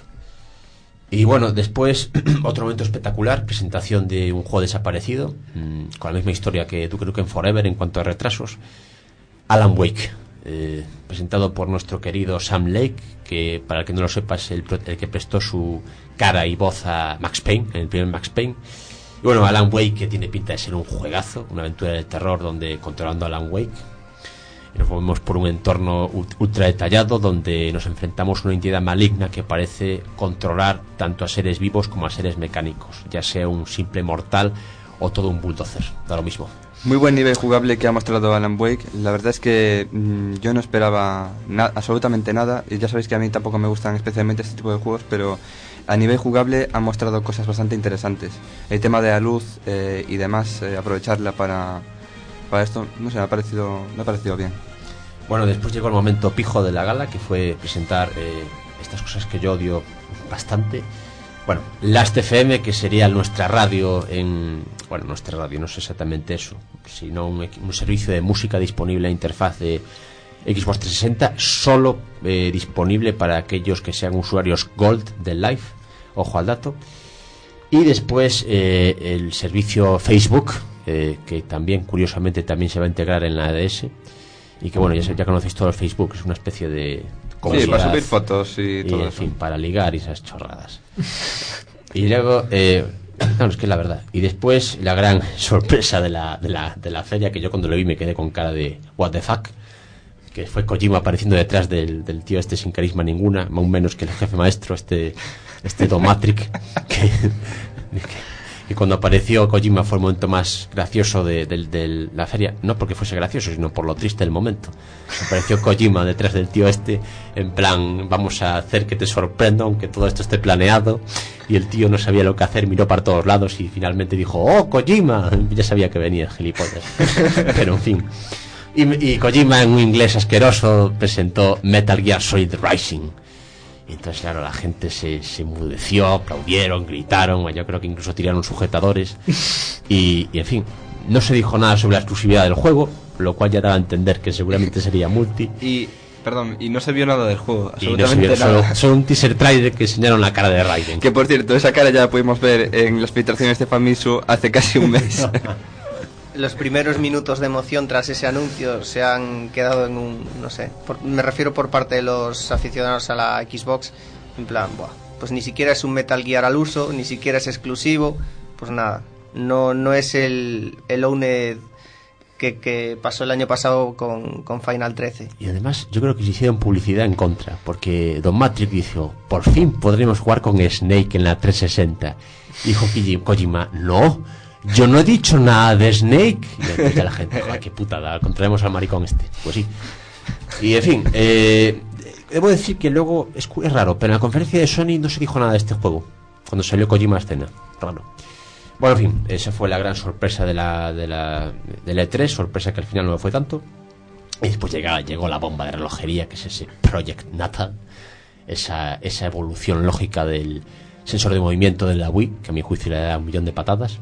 Y bueno, después otro momento espectacular, presentación de un juego desaparecido, mmm, con la misma historia que Duke Nukem Forever en cuanto a retrasos, Alan Wake, eh, presentado por nuestro querido Sam Lake, que para el que no lo sepa es el, el que prestó su cara y voz a Max Payne, en el primer Max Payne. Y bueno, Alan Wake, que tiene pinta de ser un juegazo, una aventura de terror donde controlando a Alan Wake nos movemos por un entorno ultra detallado donde nos enfrentamos a una entidad maligna que parece controlar tanto a seres vivos como a seres mecánicos, ya sea un simple mortal o todo un bulldozer, da lo mismo. Muy buen nivel jugable que ha mostrado Alan Wake. La verdad es que mmm, yo no esperaba na absolutamente nada, y ya sabéis que a mí tampoco me gustan especialmente este tipo de juegos, pero a nivel jugable ha mostrado cosas bastante interesantes. El tema de la luz eh, y demás, eh, aprovecharla para, para esto, no sé, me ha parecido, me ha parecido bien. Bueno, después llegó el momento pijo de la gala, que fue presentar eh, estas cosas que yo odio bastante. Bueno, Last F M, que sería nuestra radio en... Bueno, nuestra radio, no es exactamente eso, sino un, un servicio de música disponible a interfaz de Xbox trescientos sesenta, solo eh, disponible para aquellos que sean usuarios Gold del Live, ojo al dato. Y después eh, el servicio Facebook, eh, que también, curiosamente, también se va a integrar en la A D S. Y que bueno, ya, ya conocéis todo el Facebook, es una especie de sí, para subir fotos y, y todo en eso. fin, para ligar y esas chorradas. Y luego, eh, no, es que es la verdad. Y después la gran sorpresa de la, de la, de la feria, que yo cuando lo vi me quedé con cara de what the fuck, que fue Kojima apareciendo detrás del, del tío este sin carisma ninguna, aún menos que el jefe maestro, este, este Domatric, que, que y cuando apareció Kojima fue el momento más gracioso de, de, de la feria, no porque fuese gracioso, sino por lo triste del momento. Apareció Kojima detrás del tío este, en plan, vamos a hacer que te sorprenda, aunque todo esto esté planeado, y el tío no sabía lo que hacer, miró para todos lados y finalmente dijo, ¡oh, Kojima! Ya sabía que venía el gilipollas. Pero en fin. Y, y Kojima, en un inglés asqueroso, presentó Metal Gear Solid Rising. Y entonces, claro, la gente se, se enmudeció, aplaudieron, gritaron, yo creo que incluso tiraron sujetadores. Y, y, en fin, no se dijo nada sobre la exclusividad del juego, lo cual ya daba a entender que seguramente sería multi. Y perdón, y no se vio nada del juego, Y no se absolutamente vio, nada. solo, solo un teaser trailer que enseñaron la cara de Raiden. Que por cierto, esa cara ya la pudimos ver en las filtraciones de Famitsu hace casi un mes. Los primeros minutos de emoción tras ese anuncio se han quedado en un, no sé, por, me refiero por parte de los aficionados a la Xbox, en plan, buah, pues ni siquiera es un Metal Gear al uso, ni siquiera es exclusivo, pues nada, no, no es el, el Owned que, que pasó el año pasado con, con Final trece. Y además yo creo que se hicieron publicidad en contra, porque Don Matrix dijo, por fin podremos jugar con Snake en la trescientos sesenta. Dijo Kojima, no, yo no he dicho nada de Snake. Y entonces ya la gente, joder, qué putada, encontraremos al maricón este. Pues sí. Y en fin, eh, debo decir que luego, es, es raro, pero en la conferencia de Sony no se dijo nada de este juego, cuando salió Kojima a escena, raro. Bueno, en fin, esa fue la gran sorpresa de la, de la del E tres, sorpresa que al final no lo fue tanto. Y después llegó, llegó la bomba de relojería, que es ese Project Natal, esa, esa evolución lógica del sensor de movimiento de la Wii, que a mi juicio le da un millón de patadas.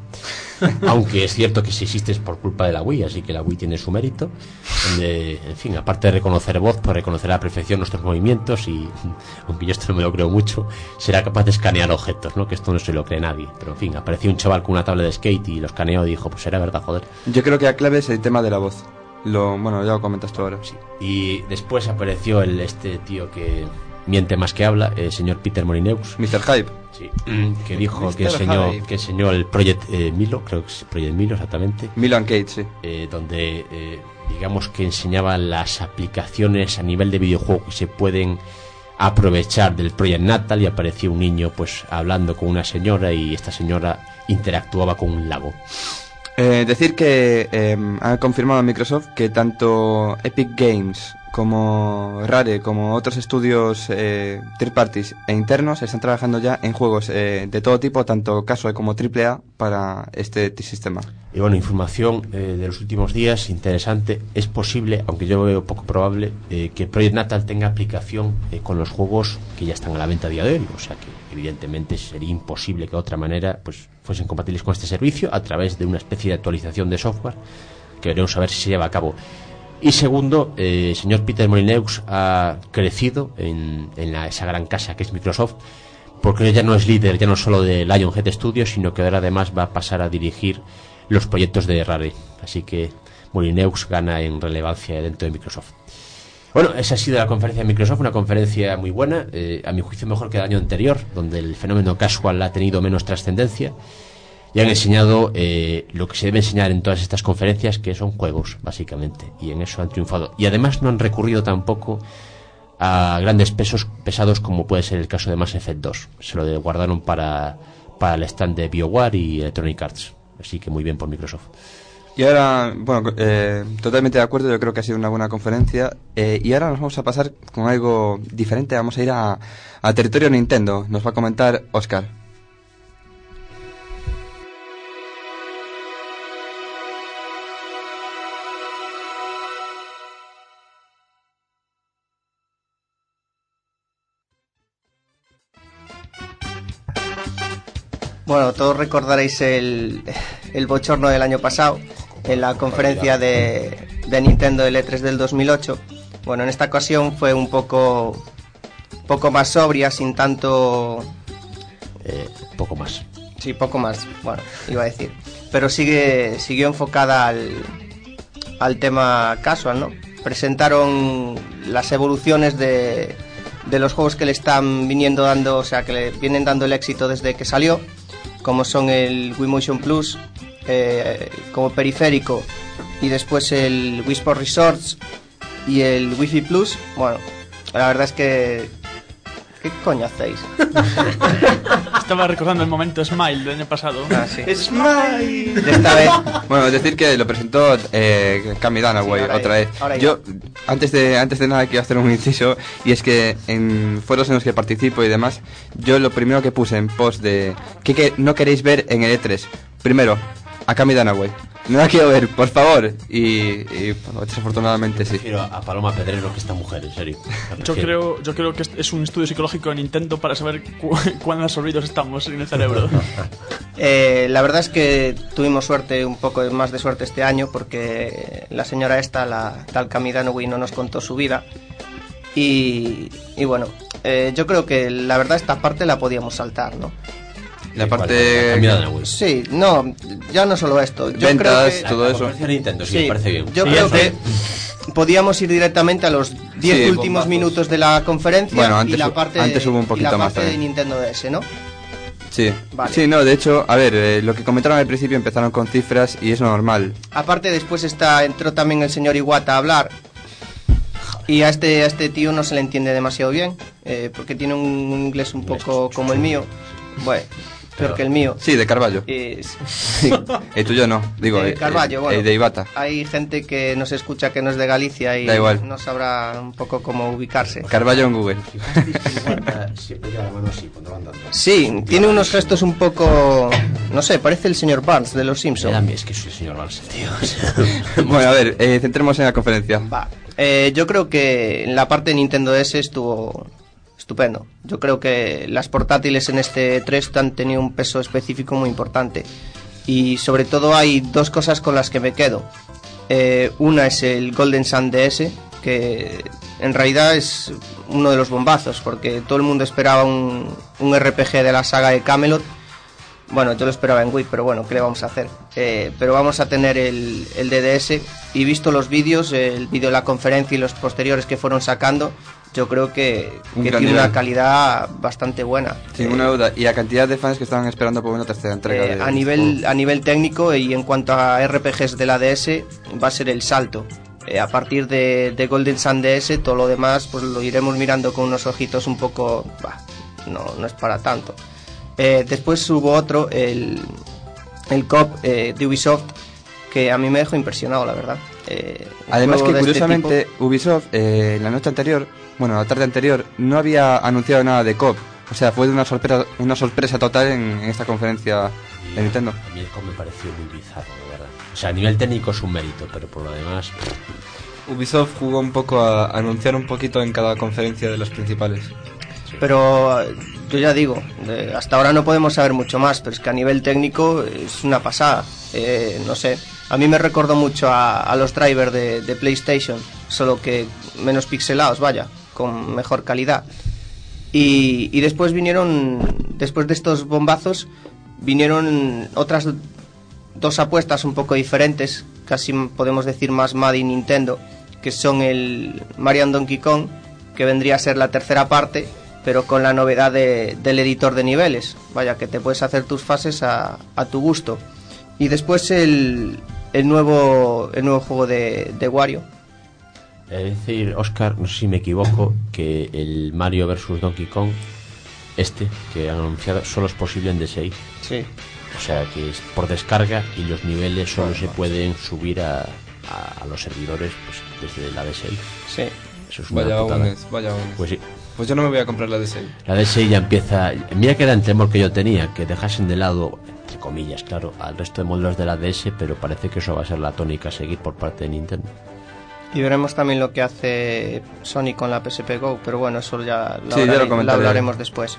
Aunque es cierto que si existe es por culpa de la Wii, así que la Wii tiene su mérito. Donde, en fin, aparte de reconocer voz, pues reconocer a la perfección nuestros movimientos y, aunque yo esto no me lo creo mucho, será capaz de escanear objetos, ¿no? Que esto no se lo cree nadie. Pero en fin, apareció un chaval con una tabla de skate y lo escaneó y dijo, pues será verdad, joder. Yo creo que la clave es el tema de la voz. Lo, bueno, ya lo comentas tú ahora. Sí. Y después apareció el este tío que miente más que habla, el señor Peter Molyneux, mister Hype. Sí, que dijo mister que enseñó, Hype. que enseñó el Project eh, Milo, creo que es Project Milo exactamente, Milo and Cage, sí. eh, donde eh, digamos que enseñaba las aplicaciones a nivel de videojuego que se pueden aprovechar del Project Natal, y apareció un niño pues hablando con una señora y esta señora interactuaba con un lago. Eh, decir que eh, ha confirmado Microsoft que tanto Epic Games como Rare, como otros estudios eh, third parties e internos, están trabajando ya en juegos eh, de todo tipo, tanto casual como triple A, para este t- sistema. Y bueno, información eh, de los últimos días, interesante. Es posible, aunque yo veo poco probable, eh, que Project Natal tenga aplicación eh, con los juegos que ya están a la venta a día de hoy. O sea que evidentemente sería imposible que de otra manera pues fuesen compatibles con este servicio a través de una especie de actualización de software que veremos a ver si se lleva a cabo. Y segundo, eh, el señor Peter Molyneux ha crecido en, en la, esa gran casa que es Microsoft, porque ya no es líder, ya no solo de Lionhead Studios, sino que ahora además va a pasar a dirigir los proyectos de Rare. Así que Molyneux gana en relevancia dentro de Microsoft. Bueno, esa ha sido la conferencia de Microsoft, una conferencia muy buena, eh, a mi juicio mejor que el año anterior, donde el fenómeno casual ha tenido menos trascendencia. Y han enseñado eh, lo que se debe enseñar en todas estas conferencias, que son juegos, básicamente. Y en eso han triunfado. Y además no han recurrido tampoco a grandes pesos pesados como puede ser el caso de Mass Effect dos. Se lo guardaron para, para el stand de BioWare y Electronic Arts. Así que muy bien por Microsoft. Y ahora, bueno, eh, totalmente de acuerdo, yo creo que ha sido una buena conferencia. Eh, y ahora nos vamos a pasar con algo diferente. Vamos a ir a, a territorio Nintendo. Nos va a comentar Oscar. Bueno, todos recordaréis el, el bochorno del año pasado en la conferencia de, de Nintendo del E tres del dos mil ocho. Bueno, en esta ocasión fue un poco poco más sobria, sin tanto... Eh, poco más. Sí, poco más, bueno, iba a decir. Pero sigue siguió enfocada al, al tema casual, ¿no? Presentaron las evoluciones de, de los juegos que le están viniendo dando, o sea, que le vienen dando el éxito desde que salió, como son el Wii Motion Plus eh, como periférico, y después el Wii Sport Resorts y el Wi-Fi Plus. Bueno, la verdad es que... ¿Qué coño hacéis? Estaba recordando el momento Smile del año pasado. Ah, sí. ¡Smile! De esta vez... Bueno, decir que lo presentó eh, Cami Dunaway, Sí, ahora otra ya, vez. ahora ya. Yo, antes de antes de nada, quiero hacer un inciso, y es que en foros en los que participo y demás, yo lo primero que puse en post de ¿qué que no queréis ver en el E tres? Primero, a Cami Dunaway. No la quiero ver, por favor. Y, y bueno, desafortunadamente sí. Prefiero a Paloma Pedrero que esta mujer, en serio. Yo creo, yo creo que es un estudio psicológico de Nintendo para saber cu cuán absorbidos estamos en el cerebro. Eh, la verdad es que tuvimos suerte, un poco más de suerte este año, porque la señora esta, la tal Cami Dunaway, no nos contó su vida. Y, y bueno, eh, yo creo que la verdad esta parte la podíamos saltar, ¿no? La parte... Sí, no, ya no solo esto. Yo Ventas, creo que... todo eso. Nintendo, sí, Sí, me parece bien. yo creo que podíamos ir directamente a los diez Sí, últimos bombazos. minutos de la conferencia. Bueno, antes y la hu- parte, antes hubo un poquito y la más parte de también. Nintendo D S, ¿no? Sí. Vale. Sí, no, de hecho, a ver, eh, lo que comentaron al principio empezaron con cifras y es normal. Aparte después está entró también el señor Iwata a hablar. Y a este, a este tío no se le entiende demasiado bien, eh, porque tiene un inglés un poco como el mío. Bueno, peor que el mío. Sí, de Carballo. Eh, El tuyo no, digo, de eh, Carballo, eh, bueno. eh, de Ibata. Hay gente que nos escucha que no es de Galicia y Da igual. no sabrá un poco cómo ubicarse. Carballo en Google. Siempre lleva la mano así cuando va andando. Sí, tiene unos gestos un poco... No sé, parece el señor Barnes de los Simpsons. Es que soy el señor Barnes, tío. Bueno, a ver, eh, centremos en la conferencia. Va. Eh, yo creo que en la parte de Nintendo D S estuvo estupendo. Yo creo que las portátiles en este tres han tenido un peso específico muy importante. Y sobre todo hay dos cosas con las que me quedo. Eh, una es el Golden Sun D S, que en realidad es uno de los bombazos, porque todo el mundo esperaba un, un R P G de la saga de Camelot. Bueno, yo lo esperaba en Wii, pero bueno, ¿qué le vamos a hacer? Eh, pero vamos a tener el, el D D S, y visto los vídeos, el vídeo de la conferencia y los posteriores que fueron sacando, yo creo que, Un que gran tiene una nivel. calidad bastante buena. Sin ninguna duda. Y la cantidad de fans que estaban esperando por una tercera entrega. Eh, de- a nivel a nivel técnico y en cuanto a R P Gs de la D S va a ser el salto. Eh, a partir de, de Golden Sun D S todo lo demás pues lo iremos mirando con unos ojitos un poco... Bah, no, no es para tanto. Eh, después hubo otro, el, el C O P eh, de Ubisoft, que a mí me dejó impresionado, la verdad. Eh, un Además juego que de este curiosamente tipo- Ubisoft eh, la noche anterior, bueno, la tarde anterior, no había anunciado nada de C O P. O sea, fue una sorpresa, una sorpresa total en, en esta conferencia de Nintendo. A mí el C O M me pareció muy bizarro, de verdad. O sea, a nivel técnico es un mérito, pero por lo demás... Ubisoft jugó un poco a anunciar un poquito en cada conferencia de las principales. Pero eh, yo ya digo, eh, hasta ahora no podemos saber mucho más, pero es que a nivel técnico es una pasada. Eh, no sé, a mí me recordó mucho a, a los drivers de, de PlayStation, solo que menos pixelados, vaya, con mejor calidad. Y, y después vinieron, después de estos bombazos, vinieron otras dos apuestas un poco diferentes, casi podemos decir más Made in Nintendo, que son el Mario and Donkey Kong, que vendría a ser la tercera parte, pero con la novedad de, del editor de niveles, vaya, que te puedes hacer tus fases a, a tu gusto. Y después el, el nuevo el nuevo juego de, de Wario. Es decir, Oscar, no sé si me equivoco, que el Mario versus Donkey Kong, este, que han anunciado, solo es posible en D S I. Sí. O sea, que es por descarga y los niveles solo se pueden subir a, a, a los servidores pues, desde la D S I. Sí. Eso es una Vaya putada. unes, vaya unes. Pues sí. Pues yo no me voy a comprar la D S I. La D S I ya empieza... Mira que era el temor que yo tenía, que dejasen de lado, entre comillas, claro, al resto de modelos de la D S, pero parece que eso va a ser la tónica a seguir por parte de Nintendo. Y veremos también lo que hace Sony con la P S P Go, pero bueno, eso ya lo, Sí, ya lo hablare- comentaré. lo hablaremos después.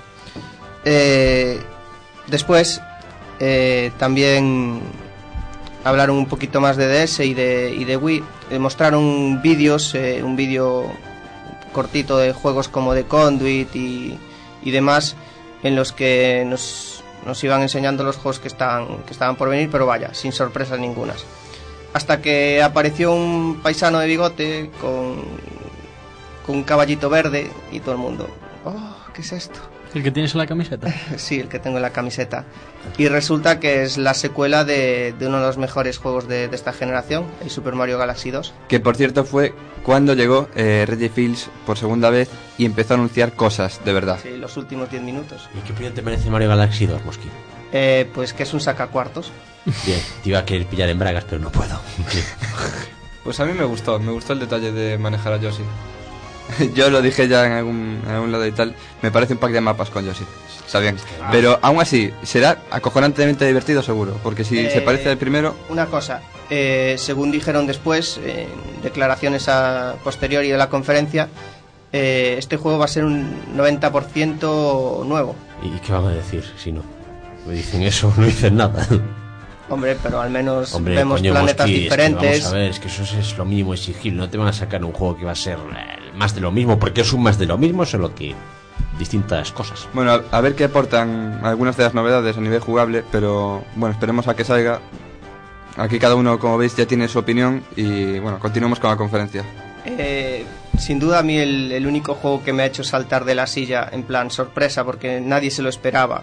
Eh, después, eh, también hablaron un poquito más de D S y de, y de Wii. Eh, mostraron vídeos, eh, un vídeo cortito de juegos como The Conduit y, y demás, en los que nos, nos iban enseñando los juegos que estaban, que estaban por venir, pero vaya, sin sorpresas ningunas. Hasta que apareció un paisano de bigote con, con un caballito verde y todo el mundo, oh, ¿qué es esto? ¿El que tienes en la camiseta? Sí, el que tengo en la camiseta. Y resulta que es la secuela de, de uno de los mejores juegos de, de esta generación, el Super Mario Galaxy dos. Que por cierto fue cuando llegó eh, Reggie Fields por segunda vez y empezó a anunciar cosas de verdad. Sí, los últimos diez minutos. ¿Y qué opinión te merece Mario Galaxy dos, Mosquito? Eh, pues que es un sacacuartos. Bien, te iba a querer pillar en bragas, pero no puedo. Pues a mí me gustó, me gustó el detalle de manejar a Yoshi. Yo lo dije ya en algún, en algún lado y tal. Me parece un pack de mapas con Yoshi. Está bien. Pero aún así, será acojonantemente divertido seguro. Porque si Eh, se parece al primero... Una cosa, eh, según dijeron después, en declaraciones a posteriori de la conferencia, eh, este juego va a ser un noventa por ciento nuevo. ¿Y qué van a decir si no? Me dicen eso, no dicen nada. Hombre, pero al menos Hombre, vemos coño, planetas Mosqui, diferentes. Es que vamos a ver, es que eso es lo mínimo exigir. No te van a sacar un juego que va a ser el más de lo mismo, porque es un más de lo mismo, solo que distintas cosas. Bueno, a, a ver qué aportan algunas de las novedades a nivel jugable, pero bueno, esperemos a que salga. Aquí cada uno, como veis, ya tiene su opinión y bueno, continuamos con la conferencia. Eh, sin duda a mí el, el único juego que me ha hecho saltar de la silla en plan sorpresa, porque nadie se lo esperaba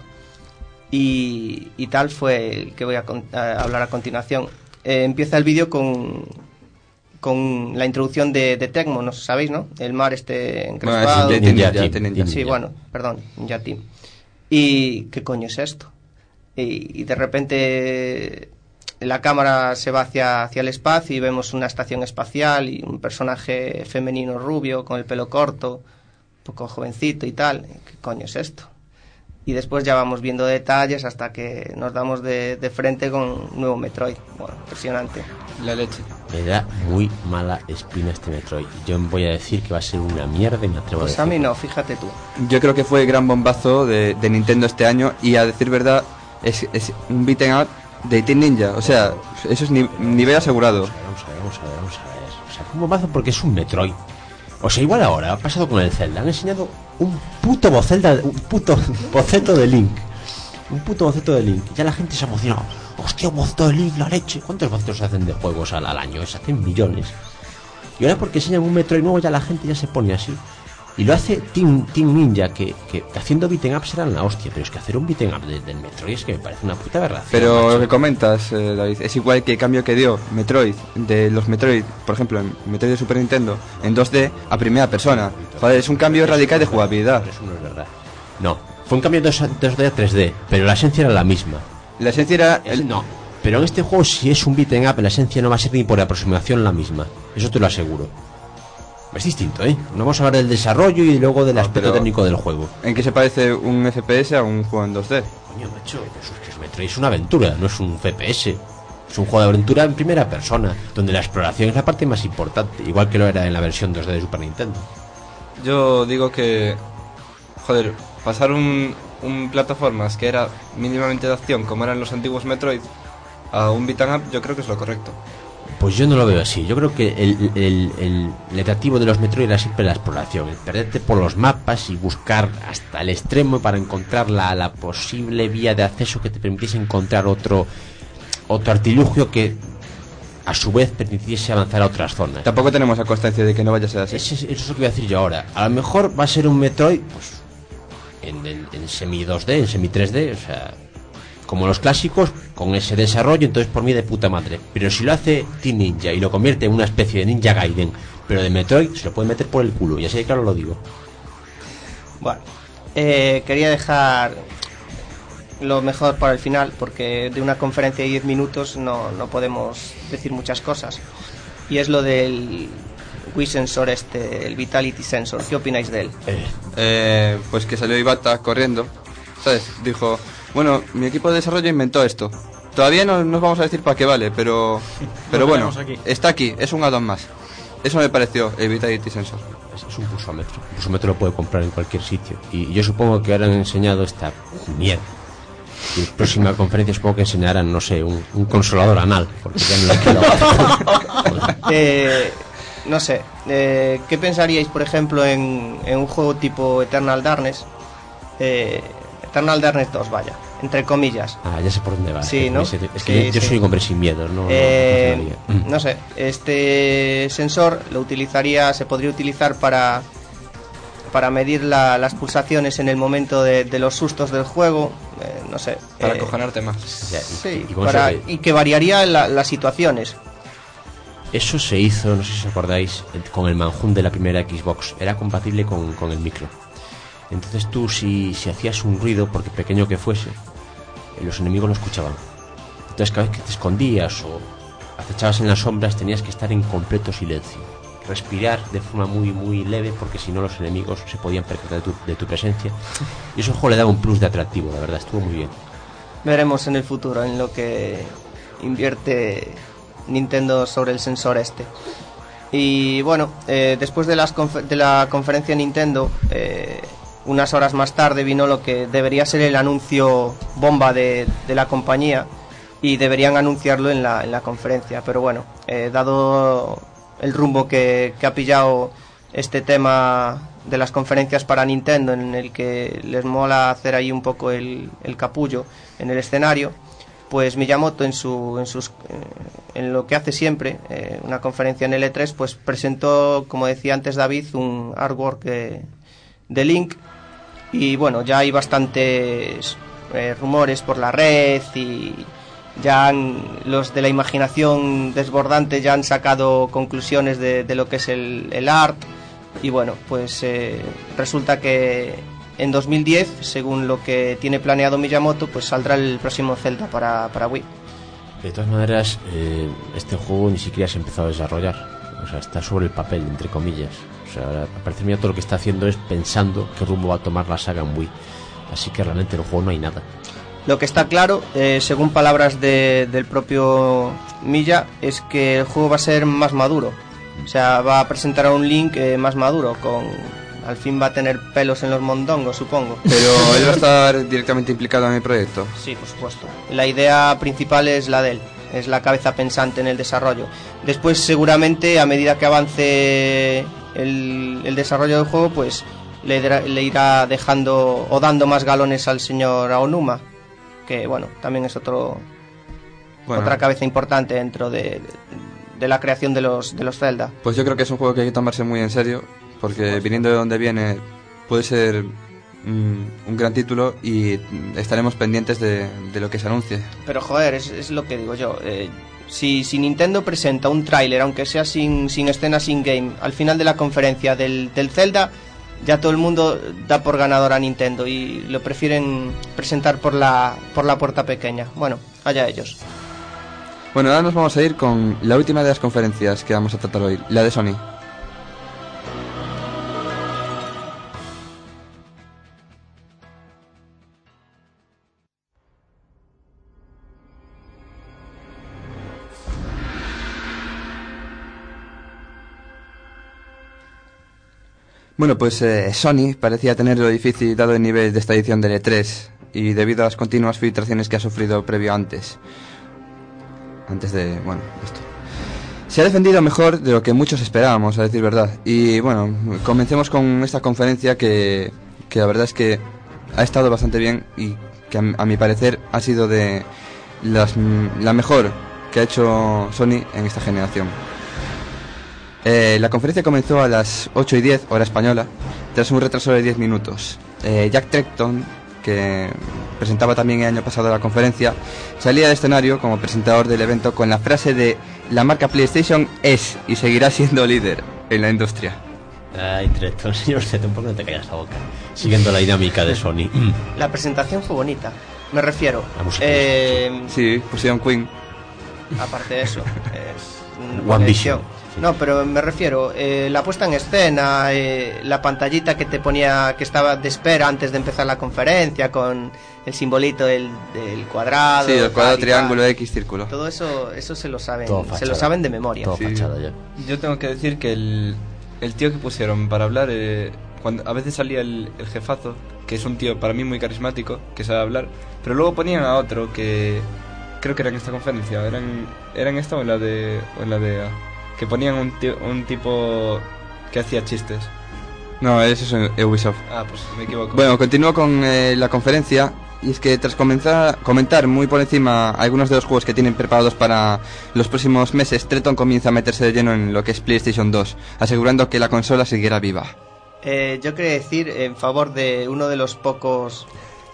y, y tal, fue el que voy a, con, a hablar a continuación. Eh, empieza el vídeo con, con la introducción de, de Tecmo, ¿no sabéis, no? El mar este encrespado. Bueno, Ninja, Ninja, Ninja, Ninja. Sí, bueno, perdón, Ninja Team. ¿Y qué coño es esto? Y, y de repente la cámara se va hacia, hacia el espacio y vemos una estación espacial y un personaje femenino rubio con el pelo corto, un poco jovencito y tal. ¿Qué coño es esto? Y después ya vamos viendo detalles hasta que nos damos de, de frente con un nuevo Metroid. Bueno, impresionante. La leche. Me da muy mala espina este Metroid. Yo voy a decir que va a ser una mierda y me atrevo pues a decir. a mí no, fíjate tú. Yo creo que fue el gran bombazo de, de Nintendo este año y a decir verdad es, es un beat'em up de Team Ninja. O sea, eso es ni, nivel asegurado. Vamos a ver, vamos a ver, vamos a ver. O sea, fue un bombazo porque es un Metroid. O sea, igual ahora ha pasado con el Zelda. Han enseñado un puto bocelda, un puto boceto de Link. Un puto boceto de Link. Ya la gente se ha emocionado. Hostia, un boceto de Link, la leche. ¿Cuántos bocetos se hacen de juegos al, al año? Se hacen millones. Y ahora porque enseñan un Metroid nuevo ya la gente ya se pone así. Y lo hace Team, Team Ninja, que, que haciendo beat'em up serán la hostia. Pero es que hacer un beat'em up de, del Metroid es que me parece una puta aberración. Pero macho. lo que comentas, eh, David, es igual que el cambio que dio Metroid, de los Metroid, por ejemplo, en Metroid de Super Nintendo, en dos D a primera persona. Joder, es un cambio radical de jugabilidad. Eso no es verdad. No, fue un cambio de dos D a tres D, pero la esencia era la misma. La esencia era... El... No, pero en este juego si es un beat'em up, la esencia no va a ser ni por aproximación la misma. Eso te lo aseguro. Es distinto, ¿eh? No vamos a hablar del desarrollo y luego del aspecto pero técnico del juego. ¿En qué se parece un F P S a un juego en dos D? Coño, macho, eso es que es Metroid, es una aventura, no es un F P S. Es un juego de aventura en primera persona, donde la exploración es la parte más importante, igual que lo era en la versión dos D de Super Nintendo. Yo digo que... Joder, pasar un, un plataformas que era mínimamente de acción, como eran los antiguos Metroid, a un beat'em up, yo creo que es lo correcto. Pues yo no lo veo así. Yo creo que el, el, el, el atractivo de los Metroid era siempre la exploración, el perderte por los mapas y buscar hasta el extremo para encontrar la, la posible vía de acceso que te permitiese encontrar otro otro artilugio que a su vez permitiese avanzar a otras zonas. Tampoco tenemos la constancia de que no vaya a ser así. Eso es, eso es lo que voy a decir yo ahora. A lo mejor va a ser un Metroid pues en, en, en semi dos D, en semi tres D, o sea, como los clásicos, con ese desarrollo, entonces por mí de puta madre. Pero si lo hace Team Ninja y lo convierte en una especie de Ninja Gaiden, pero de Metroid, se lo puede meter por el culo, y así de claro lo digo. Bueno, eh, quería dejar lo mejor para el final, porque de una conferencia de diez minutos no, no podemos decir muchas cosas. Y es lo del Wii Sensor este, el Vitality Sensor. ¿Qué opináis de él? Eh. Eh, pues que salió Iwata corriendo, ¿sabes? Dijo... Bueno, mi equipo de desarrollo inventó esto. Todavía no nos vamos a decir para qué vale, pero pero bueno, aquí. Está aquí, es un add-on más. Eso me pareció el Vitality Sensor. Es, es un pulsómetro. Un pulsómetro lo puede comprar en cualquier sitio. Y yo supongo que ahora han enseñado esta mierda. Y en la próxima conferencia supongo que enseñarán, no sé, un, un consolador anal. Porque ya no le queda. eh, no sé, eh, ¿qué pensaríais, por ejemplo, en, en un juego tipo Eternal Darkness? Eh... Eternal Darkness dos, vaya, entre comillas. Ah, ya sé por dónde va. Sí, ¿no? Es que sí, yo, yo soy un hombre sin miedo, ¿no? Eh, no, no, no sé, este sensor lo utilizaría, se podría utilizar para para medir la, las pulsaciones en el momento de, de los sustos del juego, eh, no sé. Para eh, acojonarte más. Ya, y, sí, y, para, se... y que variaría la, las situaciones. Eso se hizo, no sé si os acordáis, con el manjún de la primera Xbox. Era compatible con, con el micro. Entonces tú si, si hacías un ruido, porque pequeño que fuese, los enemigos lo escuchaban. Entonces cada vez que te escondías o acechabas en las sombras tenías que estar en completo silencio, respirar de forma muy muy leve, porque si no los enemigos se podían percatar de tu, de tu presencia. Y eso al juego le daba un plus de atractivo, la verdad, estuvo muy bien. Veremos en el futuro en lo que invierte Nintendo sobre el sensor este. Y bueno, eh, después de, las confer- de la conferencia Nintendo, eh, unas horas más tarde vino lo que debería ser el anuncio bomba de, de la compañía, y deberían anunciarlo en la, en la conferencia. Pero bueno, eh, dado el rumbo que, que ha pillado este tema de las conferencias para Nintendo, en el que les mola hacer ahí un poco el, el capullo en el escenario, pues Miyamoto en su en sus eh, en lo que hace siempre, eh, una conferencia en el E tres, pues presentó, como decía antes David, un artwork de, de Link, y bueno, ya hay bastantes eh, rumores por la red, y ya han, los de la imaginación desbordante ya han sacado conclusiones de, de lo que es el, el art, y bueno, pues eh, resulta que en dos mil diez, según lo que tiene planeado Miyamoto, pues saldrá el próximo Zelda para, para Wii. De todas maneras, eh, este juego ni siquiera se ha empezado a desarrollar. O sea, está sobre el papel, entre comillas. O sea, al parecer Miyamoto lo que está haciendo es pensando qué rumbo va a tomar la saga en Wii. Así que realmente en el juego no hay nada. Lo que está claro, eh, según palabras de, del propio Miya, es que el juego va a ser más maduro. O sea, va a presentar a un Link eh, más maduro, con... al fin va a tener pelos en los mondongos, supongo. Pero él va a estar directamente implicado en el proyecto. Sí, por supuesto. La idea principal es la de él, es la cabeza pensante en el desarrollo. Después, seguramente, a medida que avance el, el desarrollo del juego, pues le, le irá dejando o dando más galones al señor Aonuma, que bueno, también es otro bueno. otra cabeza importante dentro de, de, de la creación de los, de los Zelda. Pues yo creo que es un juego que hay que tomarse muy en serio, porque viniendo de donde viene puede ser mm, un gran título, y estaremos pendientes de, de lo que se anuncie. Pero joder, es, es lo que digo yo, eh, si, si Nintendo presenta un tráiler, aunque sea sin, sin escenas in-game, al final de la conferencia del, del Zelda, ya todo el mundo da por ganador a Nintendo y lo prefieren presentar por la, por la puerta pequeña. Bueno, allá ellos. Bueno, ahora nos vamos a ir con la última de las conferencias que vamos a tratar hoy, la de Sony. Bueno, pues eh, Sony parecía tenerlo difícil dado el nivel de esta edición del E tres y debido a las continuas filtraciones que ha sufrido previo antes. Antes de, bueno, esto. Se ha defendido mejor de lo que muchos esperábamos, a decir verdad. Y bueno, comencemos con esta conferencia que, que la verdad es que ha estado bastante bien y que a, a mi parecer ha sido de las, la mejor que ha hecho Sony en esta generación. Eh, la conferencia comenzó a las ocho y diez, hora española, tras un retraso de diez minutos. Eh, Jack Tretton, que presentaba también el año pasado la conferencia, salía del escenario como presentador del evento con la frase de: la marca PlayStation es y seguirá siendo líder en la industria. Ay, Tretton, señor Tretton, ¿por qué no te callas la boca? Siguiendo la dinámica de Sony. La presentación fue bonita, me refiero. La música eh, sí, pusieron Queen. Aparte de eso, es One Vision. No, pero me refiero, eh, la puesta en escena, eh, la pantallita que te ponía, que estaba de espera antes de empezar la conferencia, con el simbolito del, del cuadrado. Sí, el cuadrado, triángulo, tal. X, círculo. Todo eso, eso se lo saben, Todo se lo saben de memoria. Todo Sí. fachada ya. Yo tengo que decir que el, el tío que pusieron para hablar, eh, cuando a veces salía el, el jefazo, que es un tío para mí muy carismático, que sabe hablar, pero luego ponían a otro que creo que era en esta conferencia, era en, era en esta o en la de, o en la de que ponían un, tío, un tipo que hacía chistes. No, eso es Ubisoft. Ah, pues me equivoco. Bueno, continúo con eh, la conferencia. Y es que tras comenzar, comentar muy por encima algunos de los juegos que tienen preparados para los próximos meses, Tretton comienza a meterse de lleno en lo que es PlayStation dos, asegurando que la consola seguirá viva. Eh, yo quería decir en favor de uno de los pocos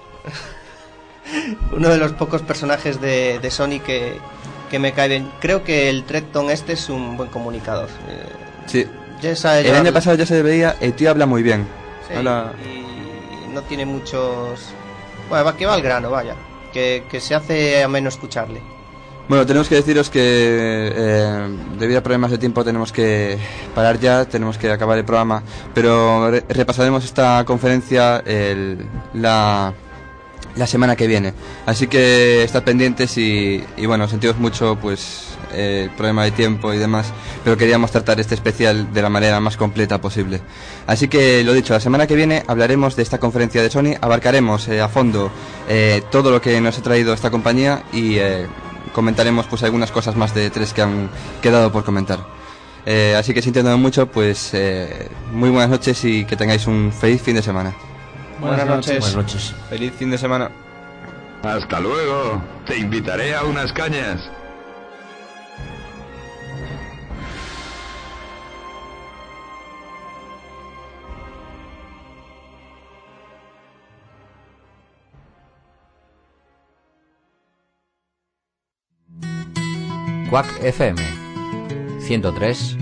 uno de los pocos personajes de, de Sony que, que me cae bien. Creo que el Tretton este es un buen comunicador. Eh, Sí. ya sabe El llevar- año pasado ya se veía, el tío habla muy bien. Sí, Habla... y no tiene muchos... Bueno, va, que va al grano, vaya. Que, que se hace ameno escucharle. Bueno, tenemos que deciros que eh, debido a problemas de tiempo tenemos que parar ya, tenemos que acabar el programa, pero re- repasaremos esta conferencia el, la, la semana que viene. Así que estad pendientes y, y bueno, sentimos mucho pues eh, el problema de tiempo y demás, pero queríamos tratar este especial de la manera más completa posible. Así que lo dicho, la semana que viene hablaremos de esta conferencia de Sony, abarcaremos eh, a fondo eh, todo lo que nos ha traído esta compañía y... Eh, comentaremos pues algunas cosas más de E tres que han quedado por comentar. Eh, así que sintiéndome mucho, pues eh, muy buenas noches y que tengáis un feliz fin de semana. Buenas noches. Buenas noches. Feliz fin de semana. Hasta luego. Te invitaré a unas cañas. Quack F M ciento tres